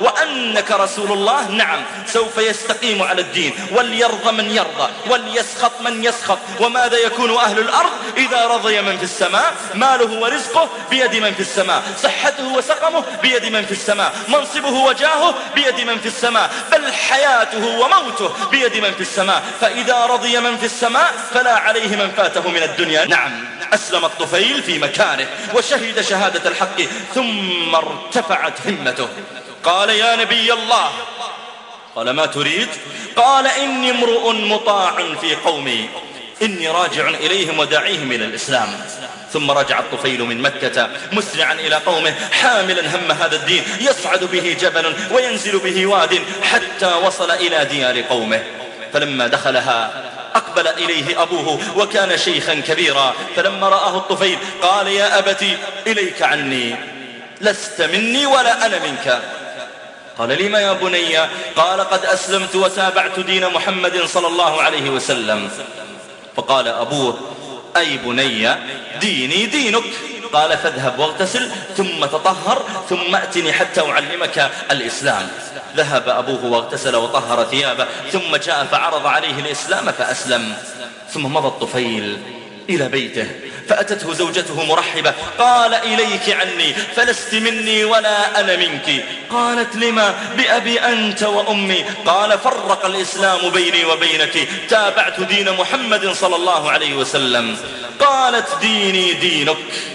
وأنك رسول الله، نعم سوف يستقيم على الدين، وليرضى من يرضى وليسخط من يسخط. وماذا يكون أهل الأرض إذا رضي من في السماء؟ ماله ورزقه بيد من في السماء، صحته وسقمه بيد من في السماء، منصبه وجاهه بيد من في السماء، بل حياته وموته بيد من في السماء. فإذا رضي من في السماء فلا عليه من فاته من الدنيا. نعم أسلم الطفيل في مكانه وشهد شهادة الحق، ثم ارتفعت همته. قال يا نبي الله. قال ما تريد؟ قال إني امرؤ مطاع في قومي، إني راجع إليهم وداعيهم إلى الإسلام. ثم رجع الطفيل من مكة مسرعا إلى قومه حاملا هم هذا الدين، يصعد به جبل وينزل به واد حتى وصل إلى ديار قومه. فلما دخلها أقبل إليه أبوه وكان شيخا كبيرا، فلما رآه الطفيل قال يا أبتي إليك عني، لست مني ولا أنا منك. قال لما يا بني؟ قال قد أسلمت وتابعت دين محمد صلى الله عليه وسلم. فقال أبوه أي بني ديني دينك. قال فاذهب واغتسل ثم تطهر ثم أتني حتى أعلمك الإسلام. ذهب أبوه واغتسل وطهر ثيابه ثم جاء فعرض عليه الإسلام فأسلم. ثم مضى الطفيل إلى بيته فأتته زوجته مرحبة، قال إليك عني فلست مني ولا أنا منك. قالت لما؟ بأبي أنت وأمي. قال فرق الإسلام بيني وبينك، تابعت دين محمد صلى الله عليه وسلم. قالت ديني دينك.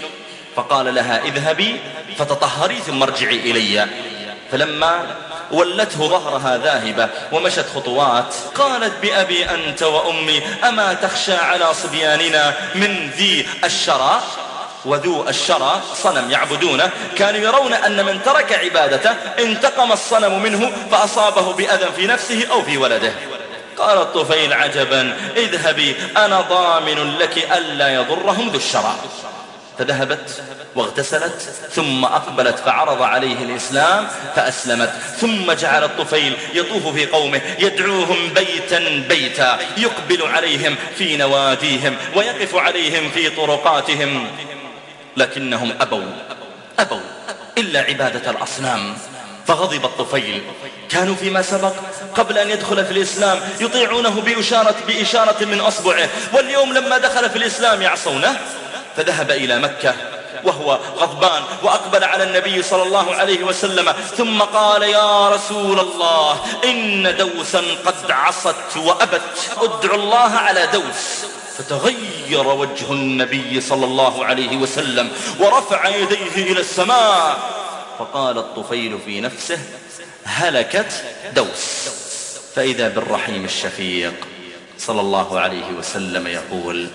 فقال لها اذهبي فتطهري ثم ارجعي إلي. فلما ولته ظهرها ذاهبة ومشت خطوات قالت بأبي أنت وأمي أما تخشى على صبياننا من ذي الشرى؟ وذو الشرى صنم يعبدونه، كانوا يرون أن من ترك عبادته انتقم الصنم منه فأصابه بأذى في نفسه أو في ولده. قال الطفيل عجبا اذهبي أنا ضامن لك ألا يضرهم ذو الشرى. فذهبت واغتسلت ثم أقبلت فعرض عليه الإسلام فأسلمت. ثم جعل الطفيل يطوف في قومه يدعوهم بيتا بيتا، يقبل عليهم في نواديهم ويقف عليهم في طرقاتهم، لكنهم أبوا أبوا إلا عبادة الأصنام. فغضب الطفيل. كانوا فيما سبق قبل أن يدخل في الإسلام يطيعونه بإشارة, بإشارة من أصبعه، واليوم لما دخل في الإسلام يعصونه. فذهب إلى مكة وهو غضبان وأقبل على النبي صلى الله عليه وسلم ثم قال يا رسول الله إن دوسا قد عصت وأبت، ادعو الله على دوس. فتغير وجه النبي صلى الله عليه وسلم ورفع يديه إلى السماء. فقال الطفيل في نفسه هلكت دوس. فإذا بالرحيم الشفيق صلى الله عليه وسلم يقول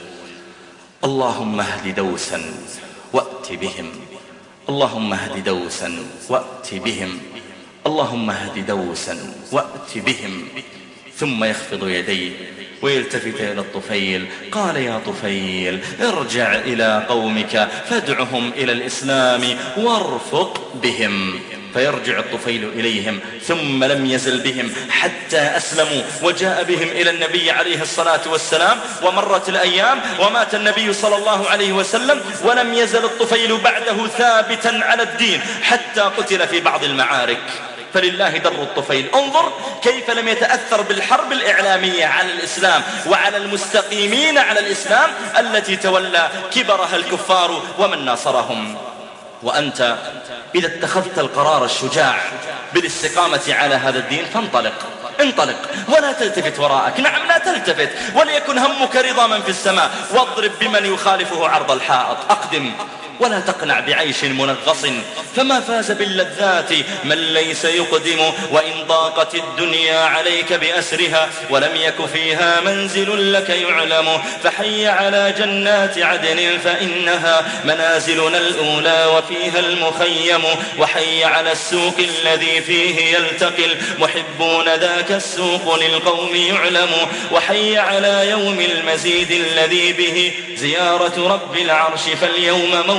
اللهم اهد دوسا وأت بهم، اللهم اهد دوسا وأت بهم، اللهم اهد دوسا وأت بهم. ثم يخفض يديه ويلتفت إلى الطفيل قال يا طفيل ارجع إلى قومك فادعهم إلى الإسلام وارفق بهم. فيرجع الطفيل إليهم ثم لم يزل بهم حتى أسلموا وجاء بهم إلى النبي عليه الصلاة والسلام. ومرت الأيام ومات النبي صلى الله عليه وسلم ولم يزل الطفيل بعده ثابتا على الدين حتى قتل في بعض المعارك. فلله در الطفيل. انظر كيف لم يتأثر بالحرب الإعلامية على الإسلام وعلى المستقيمين على الإسلام التي تولى كبرها الكفار ومن ناصرهم. وأنت إذا اتخذت القرار الشجاع بالاستقامة على هذا الدين فانطلق انطلق ولا تلتفت وراءك. نعم لا تلتفت، وليكن همك رضا من في السماء واضرب بمن يخالفه عرض الحائط. أقدم ولا تقنع بعيش منغص، فما فاز باللذات من ليس يقدم. وإن ضاقت الدنيا عليك بأسرها ولم يك فيها منزل لك يعلم، فحي على جنات عدن فإنها منازلنا الأولى وفيها المخيم. وحي على السوق الذي فيه يلتقي المحبون ذاك السوق للقوم يعلم. وحي على يوم المزيد الذي به زيارة رب العرش فاليوم موسم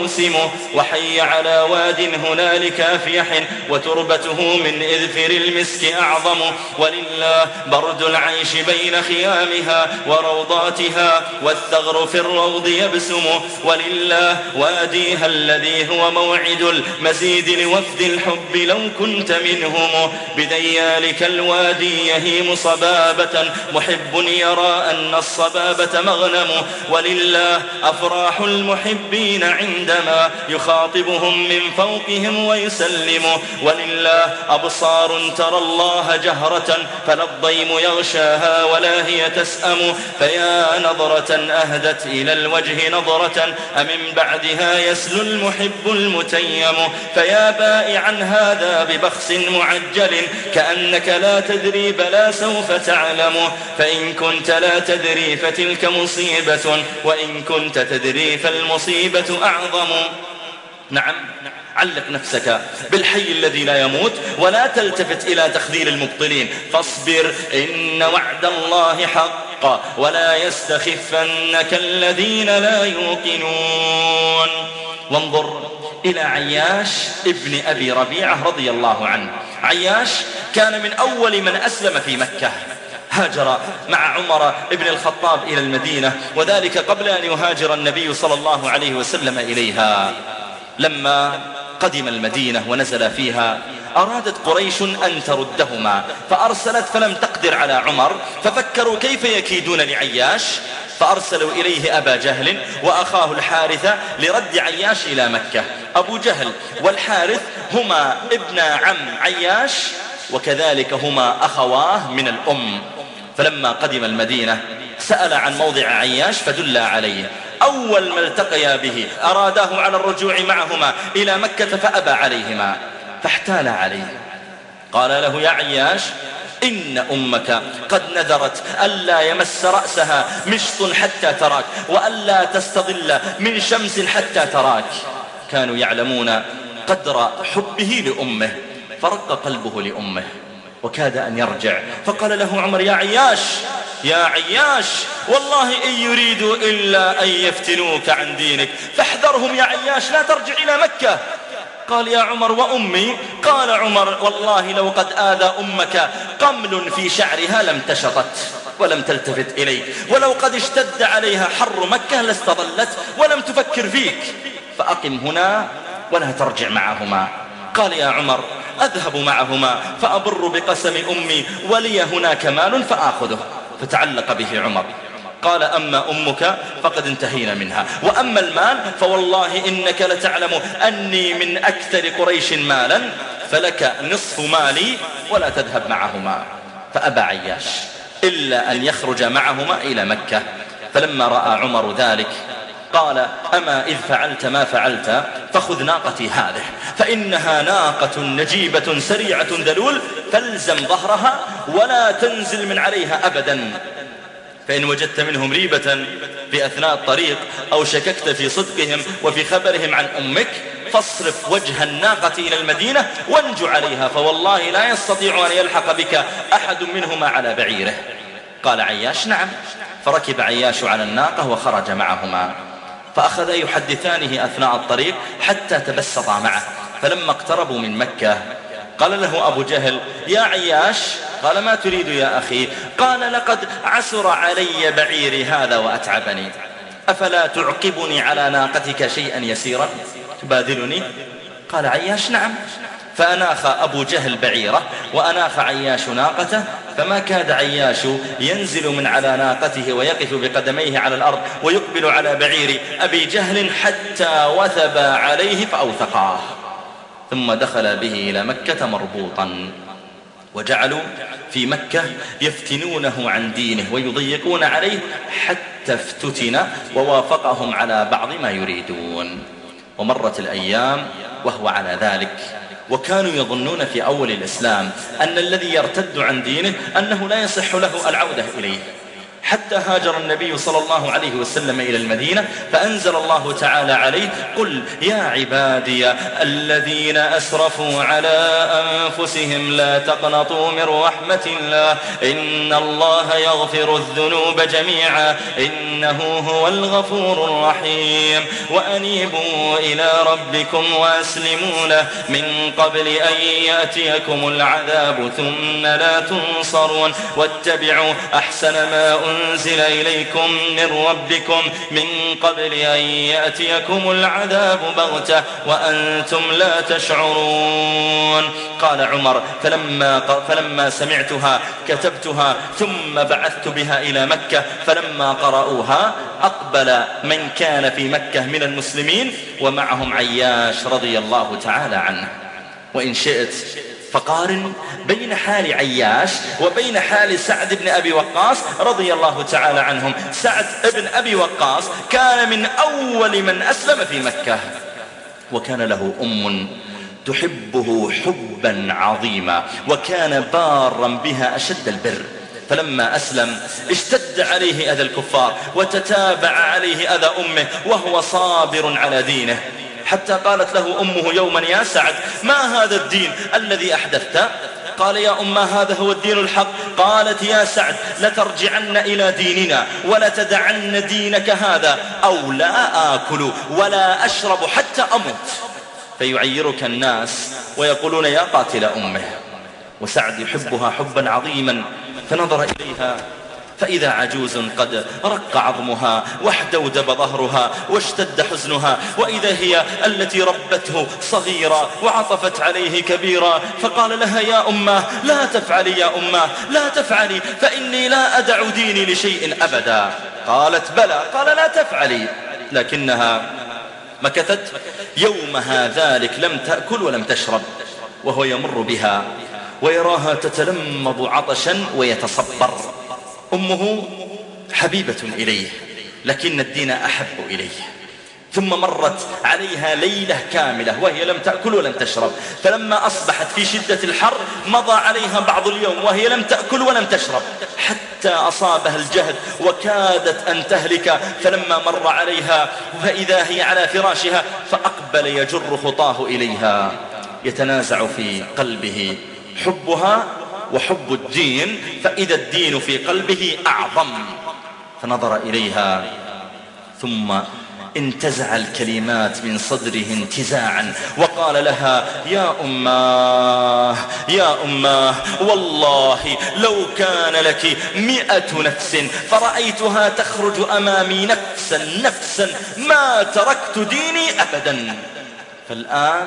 موسم وحي على واد هنالك أفيح وتربته من إذفر المسك أعظم ولله برد العيش بين خيامها وروضاتها والثغر في الروض يبسم ولله واديها الذي هو موعد المزيد لوفد الحب لو كنت منهم بديالك الوادي يهيم صبابة محب يرى أن الصبابة مغنم ولله أفراح المحبين عندما يخاطبهم من فوقهم ويسلم ولله أبصار ترى الله جهرة فلا الضيم يغشاها ولا هي تسأم فيا نظرة أهدت إلى الوجه نظرة أمن بعدها يسلو المحب المتيم فيا بائعا هذا ببخس معجل كأنك لا تدري بلا سوف تعلم فإن كنت لا تدري فتلك مصيبة وإن كنت تدري فالمصيبة أعظم. نعم، علق نفسك بالحي الذي لا يموت ولا تلتفت إلى تخذيل المبطلين فاصبر إن وعد الله حق ولا يستخفنك الذين لا يوقنون. وانظر إلى عياش ابن أبي ربيعة رضي الله عنه. عياش كان من أول من أسلم في مكة، هاجر مع عمر ابن الخطاب إلى المدينة وذلك قبل أن يهاجر النبي صلى الله عليه وسلم إليها. لما قدم المدينة ونزل فيها أرادت قريش أن تردهما فأرسلت فلم تقدر على عمر ففكروا كيف يكيدون لعياش فأرسلوا إليه أبا جهل وأخاه الحارث لرد عياش إلى مكة. أبو جهل والحارث هما ابن عم عياش وكذلك هما أخواه من الأم. فلما قدم المدينة سأل عن موضع عياش فدل عليه. أول ما التقيا به أراداه على الرجوع معهما إلى مكة فأبى عليهما فاحتال عليه. قال له يا عياش إن أمك قد نذرت ألا يمس رأسها مشط حتى تراك وألا تستظل من شمس حتى تراك. كانوا يعلمون قدر حبه لأمه فرق قلبه لأمه وكاد أن يرجع فقال له عمر يا عياش يا عياش والله إن يريدوا إلا أن يفتنوك عن دينك فاحذرهم يا عياش لا ترجع إلى مكة. قال يا عمر وأمي؟ قال عمر والله لو قد آذى أمك قمل في شعرها لم تشطت ولم تلتفت إليك ولو قد اشتد عليها حر مكة لاستظلت ولم تفكر فيك فأقم هنا ولا ترجع معهما. قال يا عمر أذهب معهما فأبر بقسم أمي ولي هناك مال فآخذه. فتعلق به عمر. قال أما أمك فقد انتهينا منها وأما المال فوالله إنك لتعلم أني من أكثر قريش مالا فلك نصف مالي ولا تذهب معهما. فأبى عياش إلا أن يخرج معهما إلى مكة. فلما رأى عمر ذلك قال أما إذ فعلت ما فعلت فخذ ناقتي هذه فإنها ناقة نجيبة سريعة ذلول فالزم ظهرها ولا تنزل من عليها أبدا فإن وجدت منهم ريبة في أثناء الطريق أو شككت في صدقهم وفي خبرهم عن أمك فاصرف وجه الناقة إلى المدينة وانجو عليها فوالله لا يستطيع أن يلحق بك أحد منهما على بعيره. قال عياش نعم. فركب عياش على الناقة وخرج معهما فأخذ يحدثانه أثناء الطريق حتى تبسطا معه. فلما اقتربوا من مكة قال له أبو جهل يا عياش. قال ما تريد يا أخي؟ قال لقد عسر علي بعيري هذا وأتعبني أفلا تعقبني على ناقتك شيئا يسيرا تبادلني؟ قال عياش نعم. فأناخ أبو جهل بعيره وأناخ عياش ناقته فما كاد عياش ينزل من على ناقته ويقف بقدميه على الأرض ويقبل على بعير أبي جهل حتى وثب عليه فأوثقاه ثم دخل به إلى مكة مربوطا. وجعلوا في مكة يفتنونه عن دينه ويضيقون عليه حتى افتتن ووافقهم على بعض ما يريدون. ومرت الأيام وهو على ذلك وكانوا يظنون في أول الإسلام أن الذي يرتد عن دينه أنه لا يصح له العودة إليه حتى هاجر النبي صلى الله عليه وسلم إلى المدينة، فأنزل الله تعالى عليه: قل يا عبادي الذين أسرفوا على أنفسهم لا تقنطوا من رحمة الله إن الله يغفر الذنوب جميعا إنه هو الغفور الرحيم وأنيبوا إلى ربكم وأسلموا له من قبل أن يأتيكم العذاب ثم لا تنصرون واتبعوا أحسن ما أنزل إليكم من ربكم من قبل أن يأتيكم العذاب بغتة وأنتم لا تشعرون. قال عمر: فلما, فلما سمعتها كتبتها ثم بعثت بها إلى مكة، فلما قرأوها أقبل من كان في مكة من المسلمين ومعهم عياش رضي الله تعالى عنه. وإن شئت فقارن بين حال عياش وبين حال سعد بن أبي وقاص رضي الله تعالى عنهم. سعد بن أبي وقاص كان من أول من أسلم في مكة، وكان له أم تحبه حبا عظيما، وكان بارا بها أشد البر. فلما أسلم اشتد عليه أذى الكفار وتتابع عليه أذى أمه وهو صابر على دينه، حتى قالت له أمه يوما: يا سعد، ما هذا الدين الذي أحدثت؟ قال: يا أم هذا هو الدين الحق. قالت: يا سعد، لترجعن إلى ديننا ولتدعن دينك هذا أو لا آكل ولا أشرب حتى أموت. فيعيرك الناس ويقولون: يا قاتل أمه. وسعد يحبها حبا عظيما، فنظر إليها فإذا عجوز قد رق عظمها واحدودب ظهرها واشتد حزنها، وإذا هي التي ربته صغيرا وعطفت عليه كبيرا. فقال لها: يا أماه لا تفعلي، يا أماه لا تفعلي، فإني لا أدع ديني لشيء أبدا. قالت: بلى. قال: لا تفعلي. لكنها مكثت يومها ذلك لم تأكل ولم تشرب، وهو يمر بها ويراها تتلمض عطشا ويتصبر. أمه حبيبة إليه، لكن الدين أحب إليه. ثم مرت عليها ليلة كاملة وهي لم تأكل ولم تشرب، فلما أصبحت في شدة الحر مضى عليها بعض اليوم وهي لم تأكل ولم تشرب حتى أصابها الجهد وكادت أن تهلك. فلما مر عليها فإذا هي على فراشها فأقبل يجر خطاه إليها، يتنازع في قلبه حبها وحب الدين، فإذا الدين في قلبه أعظم. فنظر إليها ثم انتزع الكلمات من صدره انتزاعا وقال لها: يا أماه يا أماه، والله لو كان لك مئة نفس فرأيتها تخرج أمامي نفسا نفسا ما تركت ديني أبدا، فالآن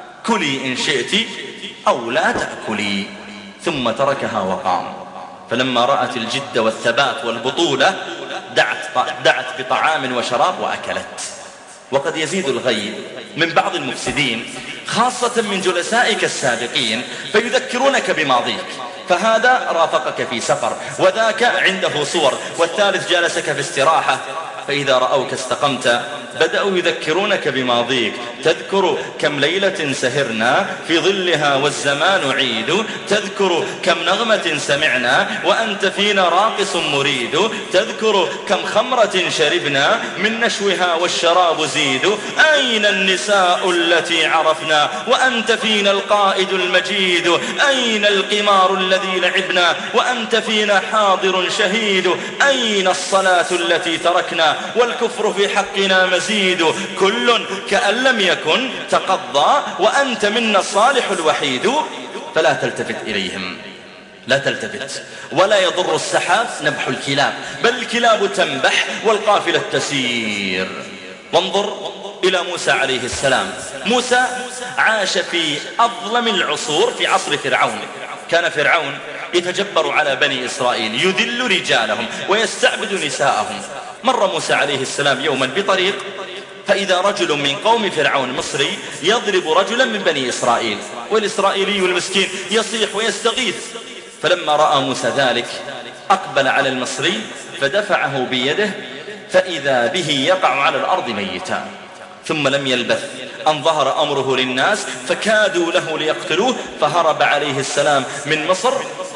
كلي إن شئت أو لا تأكلي. ثم تركها وقام. فلما رأت الجد والثبات والبطولة دعت, دعت بطعام وشراب وأكلت. وقد يزيد الغي من بعض المفسدين خاصة من جلسائك السابقين فيذكرونك بماضيك، فهذا رافقك في سفر، وذاك عنده صور، والثالث جالسك في استراحة، فإذا رأوك استقمت بدأوا يذكرونك بماضيك. تذكر كم ليلة سهرنا في ظلها والزمان عيد، تذكر كم نغمة سمعنا وأنت فينا راقص مريد، تذكر كم خمرة شربنا من نشوها والشراب زيد، أين النساء التي عرفنا وأنت فينا القائد المجيد، أين القمار الذي لعبنا وأنت فينا حاضر شهيد، أين الصلاة التي تركنا والكفر في حقنا مزيد، كل كأن لم يكن تقضى وأنت منا الصالح الوحيد. فلا تلتفت إليهم، لا تلتفت، ولا يضر السحاب نبح الكلاب، بل الكلاب تنبح والقافلة تسير. وانظر إلى موسى عليه السلام. موسى عاش في أظلم العصور في عصر فرعون. كان فرعون يتجبر على بني إسرائيل، يذل رجالهم ويستعبد نساءهم. مر موسى عليه السلام يوما بطريق فإذا رجل من قوم فرعون مصري يضرب رجلا من بني إسرائيل، والإسرائيلي المسكين يصيح ويستغيث. فلما رأى موسى ذلك أقبل على المصري فدفعه بيده، فإذا به يقع على الأرض ميتا. ثم لم يلبث أن ظهر أمره للناس فكادوا له ليقتلوه، فهرب عليه السلام من مصر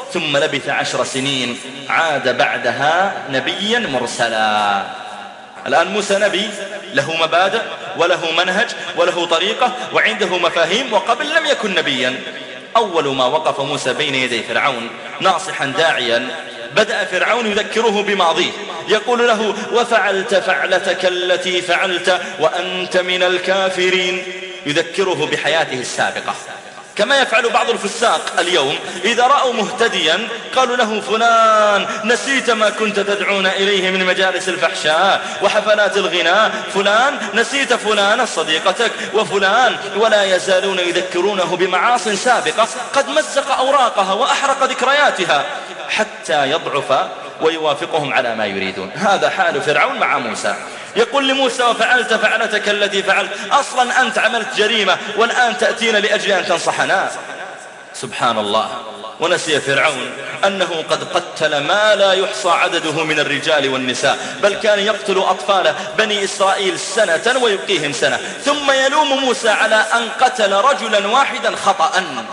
ثم لبث عشر سنين عاد بعدها نبيا مرسلا. الآن موسى نبي له مبادئ وله منهج وله طريقة وعنده مفاهيم، وقبل لم يكن نبيا. أول ما وقف موسى بين يدي فرعون ناصحا داعيا، بدأ فرعون يذكره بماضيه، يقول له: وفعلت فعلتك التي فعلت وأنت من الكافرين. يذكره بحياته السابقة، كما يفعل بعض الفساق اليوم إذا رأوا مهتديا قالوا له: فلان نسيت ما كنت تدعون إليه من مجالس الفحشاء وحفلات الغناء، فلان نسيت فلان صديقتك وفلان، ولا يزالون يذكرونه بمعاص سابقة قد مزق أوراقها وأحرق ذكرياتها حتى يضعف ويوافقهم على ما يريدون. هذا حال فرعون مع موسى. يقول لموسى: وفعلت فعلتك التي فعلت، أصلا أنت عملت جريمة والآن تأتينا لأجل أن تنصحنا. سبحان الله. ونسي فرعون أنه قد قتل ما لا يحصى عدده من الرجال والنساء، بل كان يقتل أطفال بني إسرائيل سنة ويبقيهم سنة، ثم يلوم موسى على أن قتل رجلا واحدا خطأ.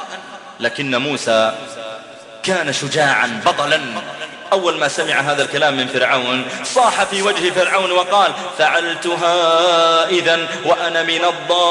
لكن موسى كان شجاعا بطلا. أول ما سمع هذا الكلام من فرعون صاح في وجه فرعون وقال: فعلتها إذن وأنا من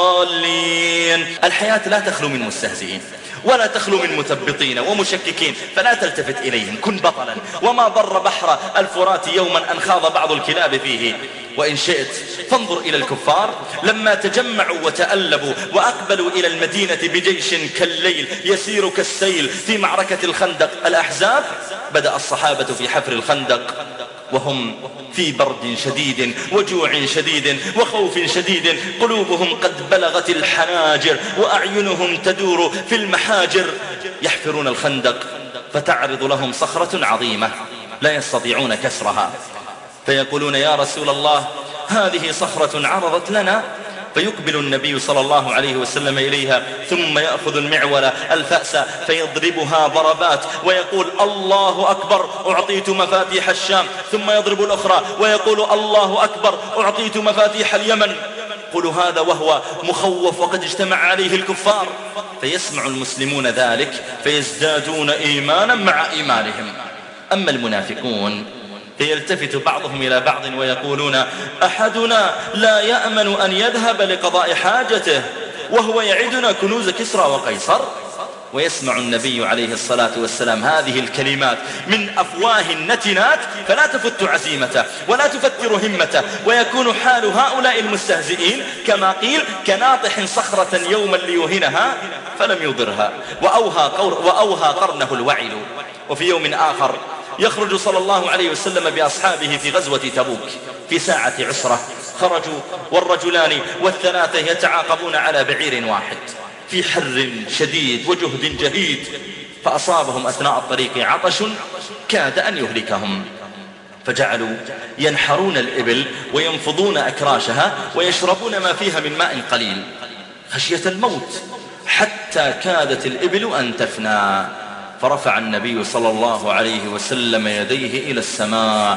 الضالين. الحياة لا تخلو من مستهزئين ولا تخلو من مثبطين ومشككين، فلا تلتفت إليهم، كن بطلا. وما ضر بحر الفرات يوما أن خاض بعض الكلاب فيه. وإن شئت فانظر إلى الكفار لما تجمعوا وتألبوا وأقبلوا إلى المدينة بجيش كالليل يسير كالسيل في معركة الخندق الأحزاب. بدأ الصحابة في حفر الخندق وهم في برد شديد وجوع شديد وخوف شديد، قلوبهم قد بلغت الحناجر وأعينهم تدور في المحاجر. يحفرون الخندق فتعرض لهم صخرة عظيمة لا يستطيعون كسرها، فيقولون: يا رسول الله، هذه صخرة عرضت لنا. فيقبل النبي صلى الله عليه وسلم إليها ثم يأخذ المعول الفأس فيضربها ضربات ويقول: الله أكبر، أعطيت مفاتيح الشام. ثم يضرب الأخرى ويقول: الله أكبر، أعطيت مفاتيح اليمن. قل هذا وهو مخوف وقد اجتمع عليه الكفار. فيسمع المسلمون ذلك فيزدادون إيمانا مع إيمانهم. أما المنافقون فيلتفت بعضهم إلى بعض ويقولون: أحدنا لا يأمن أن يذهب لقضاء حاجته وهو يعدنا كنوز كسرى وقيصر. ويسمع النبي عليه الصلاة والسلام هذه الكلمات من أفواه النتنات فلا تفت عزيمته ولا تفتر همته، ويكون حال هؤلاء المستهزئين كما قيل: كناطح صخرة يوما ليوهنها فلم يضرها وأوهى, وأوهى قرنه الوعل. وفي يوم آخر يخرج صلى الله عليه وسلم بأصحابه في غزوة تبوك في ساعة عسرة، خرجوا والرجلان والثلاثة يتعاقبون على بعير واحد في حر شديد وجهد جهيد، فأصابهم أثناء الطريق عطش كاد أن يهلكهم، فجعلوا ينحرون الإبل وينفضون أكراشها ويشربون ما فيها من ماء قليل خشية الموت، حتى كادت الإبل أن تفنى. فرفع النبي صلى الله عليه وسلم يديه إلى السماء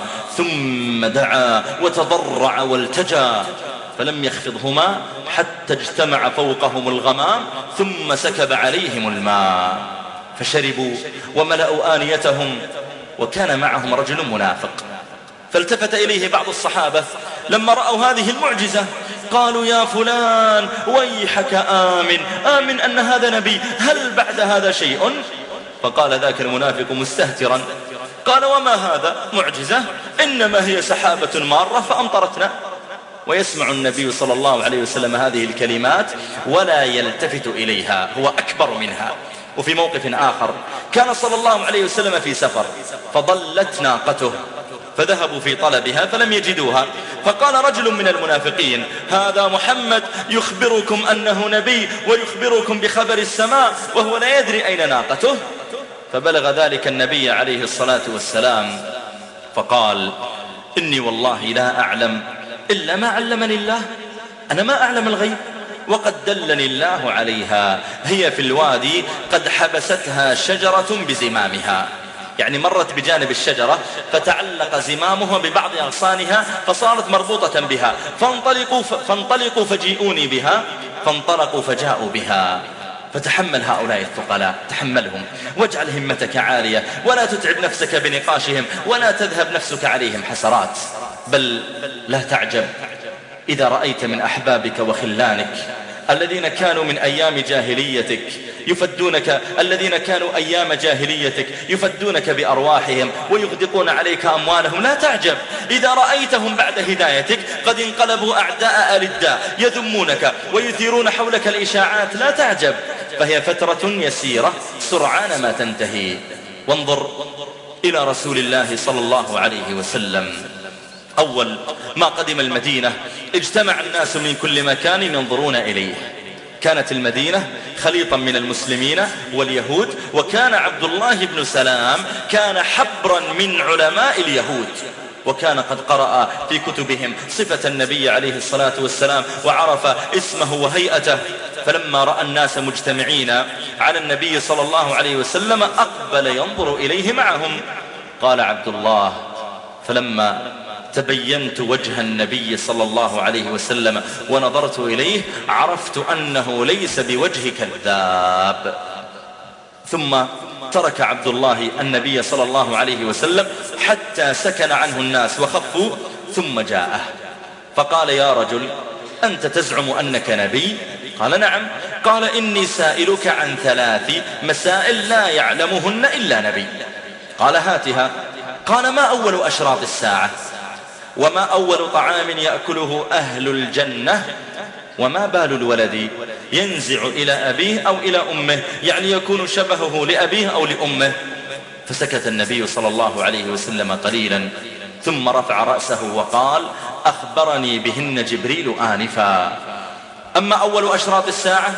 ثم دعا وتضرع والتجا، فلم يخفضهما حتى اجتمع فوقهم الغمام ثم سكب عليهم الماء فشربوا وملأوا آنيتهم، وكان معهم رجل منافق. فالتفت إليه بعض الصحابة لما رأوا هذه المعجزة قالوا: يا فلان ويحك آمن آمن أن هذا نبي، هل بعد هذا شيء؟ فقال ذاك المنافق مستهترا قال: وما هذا معجزة، إنما هي سحابة مارة فأمطرتنا. ويسمع النبي صلى الله عليه وسلم هذه الكلمات ولا يلتفت إليها، هو أكبر منها. وفي موقف آخر كان صلى الله عليه وسلم في سفر فضلت ناقته فذهبوا في طلبها فلم يجدوها، فقال رجل من المنافقين: هذا محمد يخبركم أنه نبي ويخبركم بخبر السماء وهو لا يدري أين ناقته. فبلغ ذلك النبي عليه الصلاة والسلام فقال: إني والله لا أعلم إلا ما علمني الله، أنا ما أعلم الغيب وقد دلني الله عليها، هي في الوادي قد حبستها شجرة بزمامها، يعني مرت بجانب الشجرة فتعلق زمامها ببعض أغصانها فصارت مربوطة بها، فانطلقوا, فانطلقوا فجيئوني بها، فانطلقوا فجاءوا بها، فتحمل هؤلاء الثقلاء، تحملهم واجعل همتك عالية، ولا تتعب نفسك بنقاشهم، ولا تذهب نفسك عليهم حسرات. بل لا تعجب إذا رأيت من أحبابك وخلانك الذين كانوا من أيام جاهليتك يفدونك، الذين كانوا أيام جاهليتك يفدونك بأرواحهم ويغدقون عليك أموالهم، لا تعجب إذا رأيتهم بعد هدايتك قد انقلبوا أعداء آل الداء يذمونك ويثيرون حولك الإشاعات، لا تعجب، فهي فترة يسيرة سرعان ما تنتهي. وانظر إلى رسول الله صلى الله عليه وسلم، أول ما قدم المدينة اجتمع الناس من كل مكان ينظرون إليه. كانت المدينة خليطا من المسلمين واليهود، وكان عبد الله بن سلام كان حبرا من علماء اليهود، وكان قد قرأ في كتبهم صفة النبي عليه الصلاة والسلام وعرف اسمه وهيئته. فلما رأى الناس مجتمعين على النبي صلى الله عليه وسلم أقبل ينظر إليه معهم. قال عبد الله: فلما تبينت وجه النبي صلى الله عليه وسلم ونظرت إليه عرفت أنه ليس بوجه كذاب. ثم ترك عبد الله النبي صلى الله عليه وسلم حتى سكن عنه الناس وخفوا، ثم جاءه فقال: يا رجل، أنت تزعم أنك نبي؟ قال: نعم. قال: إني سائلك عن ثلاث مسائل لا يعلمهن إلا نبي. قال: هاتها. قال: ما أول أشراط الساعة؟ وما أول طعام يأكله أهل الجنة؟ وما بال الولد ينزع إلى أبيه أو إلى أمه، يعني يكون شبهه لأبيه أو لأمه؟ فسكت النبي صلى الله عليه وسلم قليلا ثم رفع رأسه وقال: أخبرني بهن جبريل آنفا. أما أول أشراط الساعة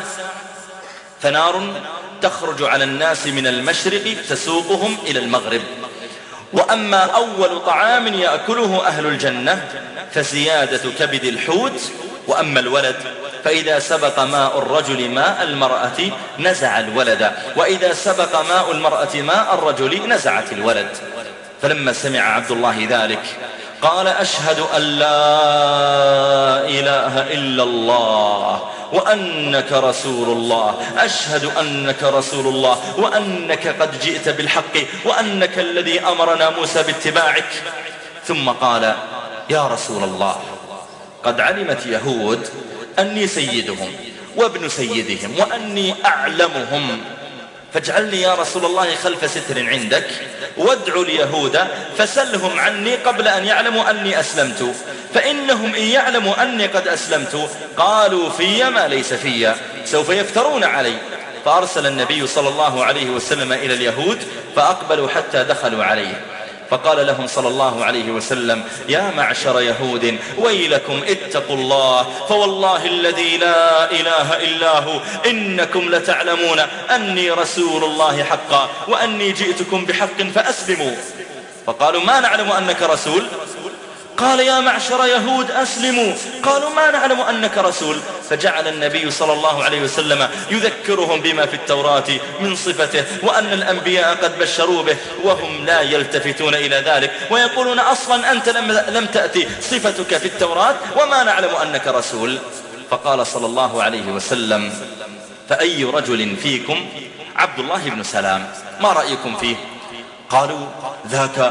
فنار تخرج على الناس من المشرق تسوقهم إلى المغرب. وأما أول طعام يأكله أهل الجنة فزيادة كبد الحوت. وأما الولد فإذا سبق ماء الرجل ماء المرأة نزع الولد، وإذا سبق ماء المرأة ماء الرجل نزعت الولد. فلما سمع عبد الله ذلك قال: أشهد أن لا إله إلا الله وأنك رسول الله، أشهد أنك رسول الله وأنك قد جئت بالحق وأنك الذي أمرنا موسى باتباعك. ثم قال: يا رسول الله، قد علمت يهود أني سيدهم وابن سيدهم وأني أعلمهم، فاجعلني يا رسول الله خلف ستر عندك وادعوا اليهود فسلهم عني قبل أن يعلموا أني أسلمت، فإنهم إن يعلموا أني قد أسلمت قالوا في ما ليس في، سوف يفترون علي. فأرسل النبي صلى الله عليه وسلم إلى اليهود فأقبلوا حتى دخلوا عليه، فقال لهم صلى الله عليه وسلم: يا معشر يهود ويلكم اتقوا الله، فوالله الذي لا إله إلا هو إنكم لتعلمون أني رسول الله حقا وأني جئتكم بحق فأسلموا. فقالوا: ما نعلم أنك رسول. قال: يا معشر يهود أسلموا. قالوا: ما نعلم أنك رسول. فجعل النبي صلى الله عليه وسلم يذكرهم بما في التوراة من صفته وأن الأنبياء قد بشروا به، وهم لا يلتفتون إلى ذلك ويقولون: أصلا أنت لم, لم تأتي صفتك في التوراة وما نعلم أنك رسول. فقال صلى الله عليه وسلم: فأي رجل فيكم عبد الله بن سلام، ما رأيكم فيه؟ قالوا: ذاك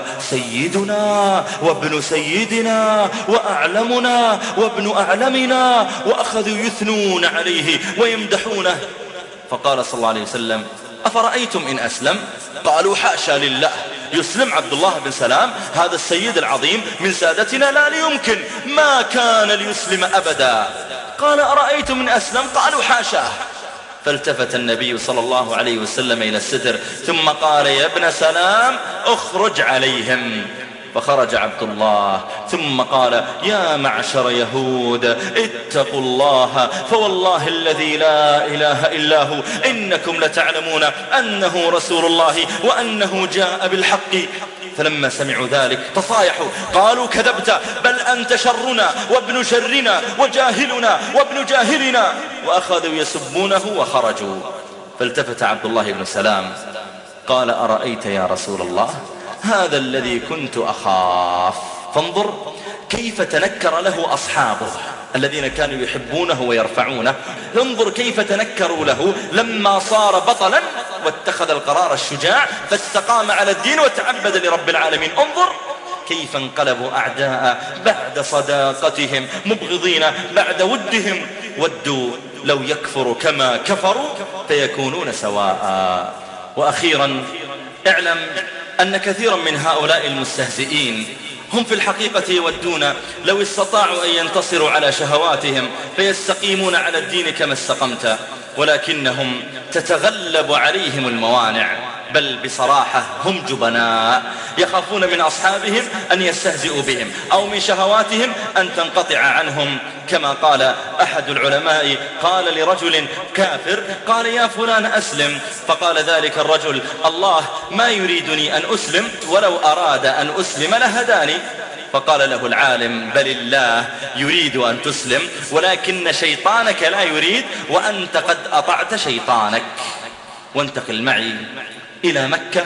سيدنا وابن سيدنا وأعلمنا وابن أعلمنا، وأخذوا يثنون عليه ويمدحونه. فقال صلى الله عليه وسلم: أفرأيتم إن أسلم؟ قالوا: حاشا لله، يسلم عبد الله بن سلام هذا السيد العظيم من سادتنا؟ لا ليمكن، ما كان ليسلم أبدا. قال: أرأيتم إن أسلم؟ قالوا: حاشاه. فالتفت النبي صلى الله عليه وسلم إلى الستر ثم قال: يا ابن سلام اخرج عليهم. فخرج عبد الله ثم قال: يا معشر يهود اتقوا الله، فوالله الذي لا إله إلا هو إنكم لتعلمون أنه رسول الله وأنه جاء بالحق. فلما سمعوا ذلك تصايحوا قالوا: كذبت، بل أنت شرنا وابن شرنا وجاهلنا وابن جاهلنا، وأخذوا يسبونه وخرجوا. فالتفت عبد الله بن سلام قال: أرأيت يا رسول الله هذا الذي كنت أخاف. فانظر كيف تنكر له أصحابه. الذين كانوا يحبونه ويرفعونه. انظر كيف تنكروا له لما صار بطلا واتخذ القرار الشجاع فاستقام على الدين وتعبد لرب العالمين. انظر كيف انقلبوا أعداء بعد صداقتهم، مبغضين بعد ودهم، ودوا لو يكفروا كما كفروا فيكونون سواء. وأخيرا اعلم أن كثيرا من هؤلاء المستهزئين هم في الحقيقة يودون لو استطاعوا أن ينتصروا على شهواتهم فيستقيمون على الدين كما استقمت، ولكنهم تتغلب عليهم الموانع، بل بصراحة هم جبناء يخافون من أصحابهم أن يستهزئوا بهم أو من شهواتهم أن تنقطع عنهم. كما قال أحد العلماء قال لرجل كافر قال يا فلان أسلم، فقال ذلك الرجل الله ما يريدني أن أسلم ولو أراد أن أسلم لهداني. فقال له العالم بل الله يريد أن تسلم ولكن شيطانك لا يريد وأنت قد أطعت شيطانك. وانتقل معي إلى مكة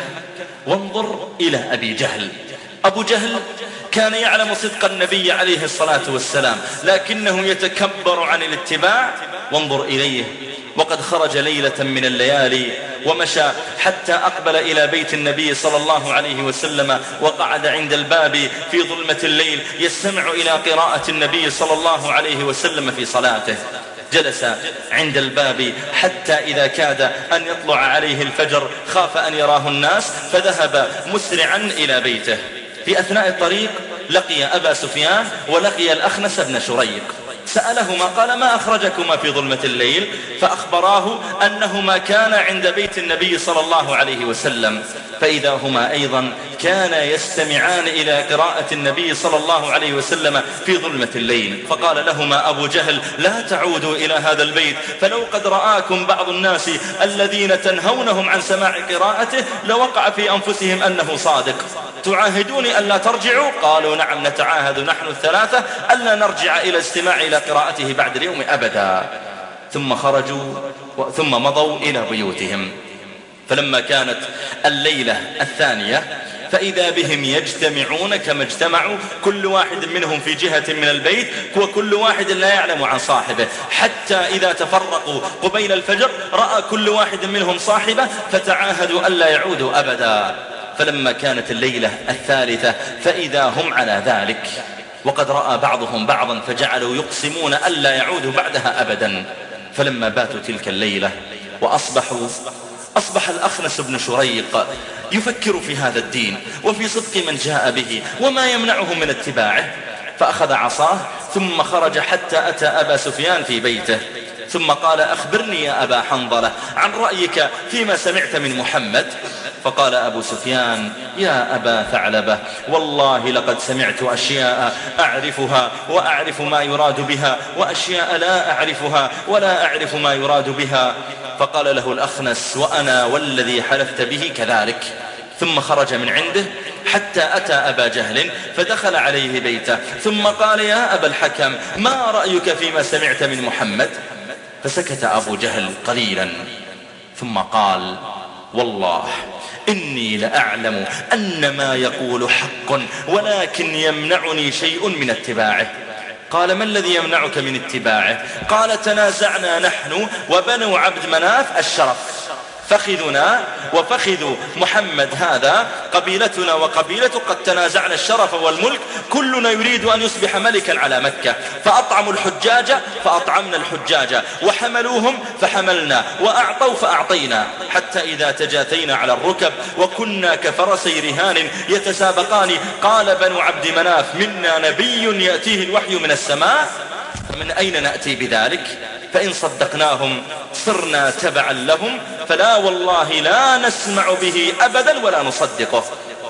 وانظر إلى أبي جهل. أبو جهل كان يعلم صدق النبي عليه الصلاة والسلام لكنه يتكبر عن الاتباع. وانظر إليه وقد خرج ليلة من الليالي ومشى حتى أقبل إلى بيت النبي صلى الله عليه وسلم وقعد عند الباب في ظلمة الليل يستمع إلى قراءة النبي صلى الله عليه وسلم في صلاته. جلس عند الباب حتى إذا كاد أن يطلع عليه الفجر خاف أن يراه الناس فذهب مسرعا إلى بيته. في أثناء الطريق لقي أبا سفيان ولقي الأخنس بن شريق، سألهما قال ما أخرجكما في ظلمة الليل؟ فأخبراه أنهما كانا عند بيت النبي صلى الله عليه وسلم، فإذا هما أيضا كانا يستمعان إلى قراءة النبي صلى الله عليه وسلم في ظلمة الليل. فقال لهما أبو جهل لا تعودوا إلى هذا البيت فلو قد رآكم بعض الناس الذين تنهونهم عن سماع قراءته لوقع في أنفسهم أنه صادق، تعاهدوني ألا ترجعوا؟ قالوا نعم نتعاهد نحن الثلاثة ألا نرجع إلى استماع إلى قراءته بعد اليوم أبدا. ثم خرجوا ثم مضوا إلى بيوتهم. فلما كانت الليلة الثانية فإذا بهم يجتمعون كما اجتمعوا كل واحد منهم في جهة من البيت وكل واحد لا يعلم عن صاحبه، حتى إذا تفرقوا قبيل الفجر رأى كل واحد منهم صاحبه فتعاهدوا ألا يعودوا أبدا. فلما كانت الليلة الثالثة فإذا هم على ذلك وقد رأى بعضهم بعضا فجعلوا يقسمون ألا يعودوا بعدها أبدا. فلما باتوا تلك الليلة وأصبحوا أصبح الأخنس بن شريق يفكر في هذا الدين وفي صدق من جاء به وما يمنعه من اتباعه، فأخذ عصاه ثم خرج حتى أتى أبا سفيان في بيته ثم قال أخبرني يا أبا حنظلة عن رأيك فيما سمعت من محمد. فقال أبو سفيان يا أبا ثعلبة والله لقد سمعت أشياء أعرفها وأعرف ما يراد بها وأشياء لا أعرفها ولا أعرف ما يراد بها. فقال له الأخنس وأنا والذي حلفت به كذلك. ثم خرج من عنده حتى أتى أبا جهل فدخل عليه بيته ثم قال يا أبا الحكم ما رأيك فيما سمعت من محمد؟ فسكت أبو جهل قليلا ثم قال والله إني لأعلم أن ما يقول حق ولكن يمنعني شيء من اتباعه. قال ما الذي يمنعك من اتباعه؟ قال تنازعنا نحن وبنو عبد مناف الشرف، فخذنا وفخذ محمد هذا قبيلتنا وقبيلته قد تنازعنا الشرف والملك، كلنا يريد أن يصبح ملكا على مكة، فأطعموا الحجاج فأطعمنا الحجاج وحملوهم فحملنا وأعطوا فأعطينا، حتى إذا تجاثينا على الركب وكنا كفرسي رهان يتسابقان قال بنو عبد مناف منا نبي يأتيه الوحي من السماء من أين نأتي بذلك؟ فإن صدقناهم صرنا تبعا لهم فلا والله لا نسمع به أبدا ولا نصدقه.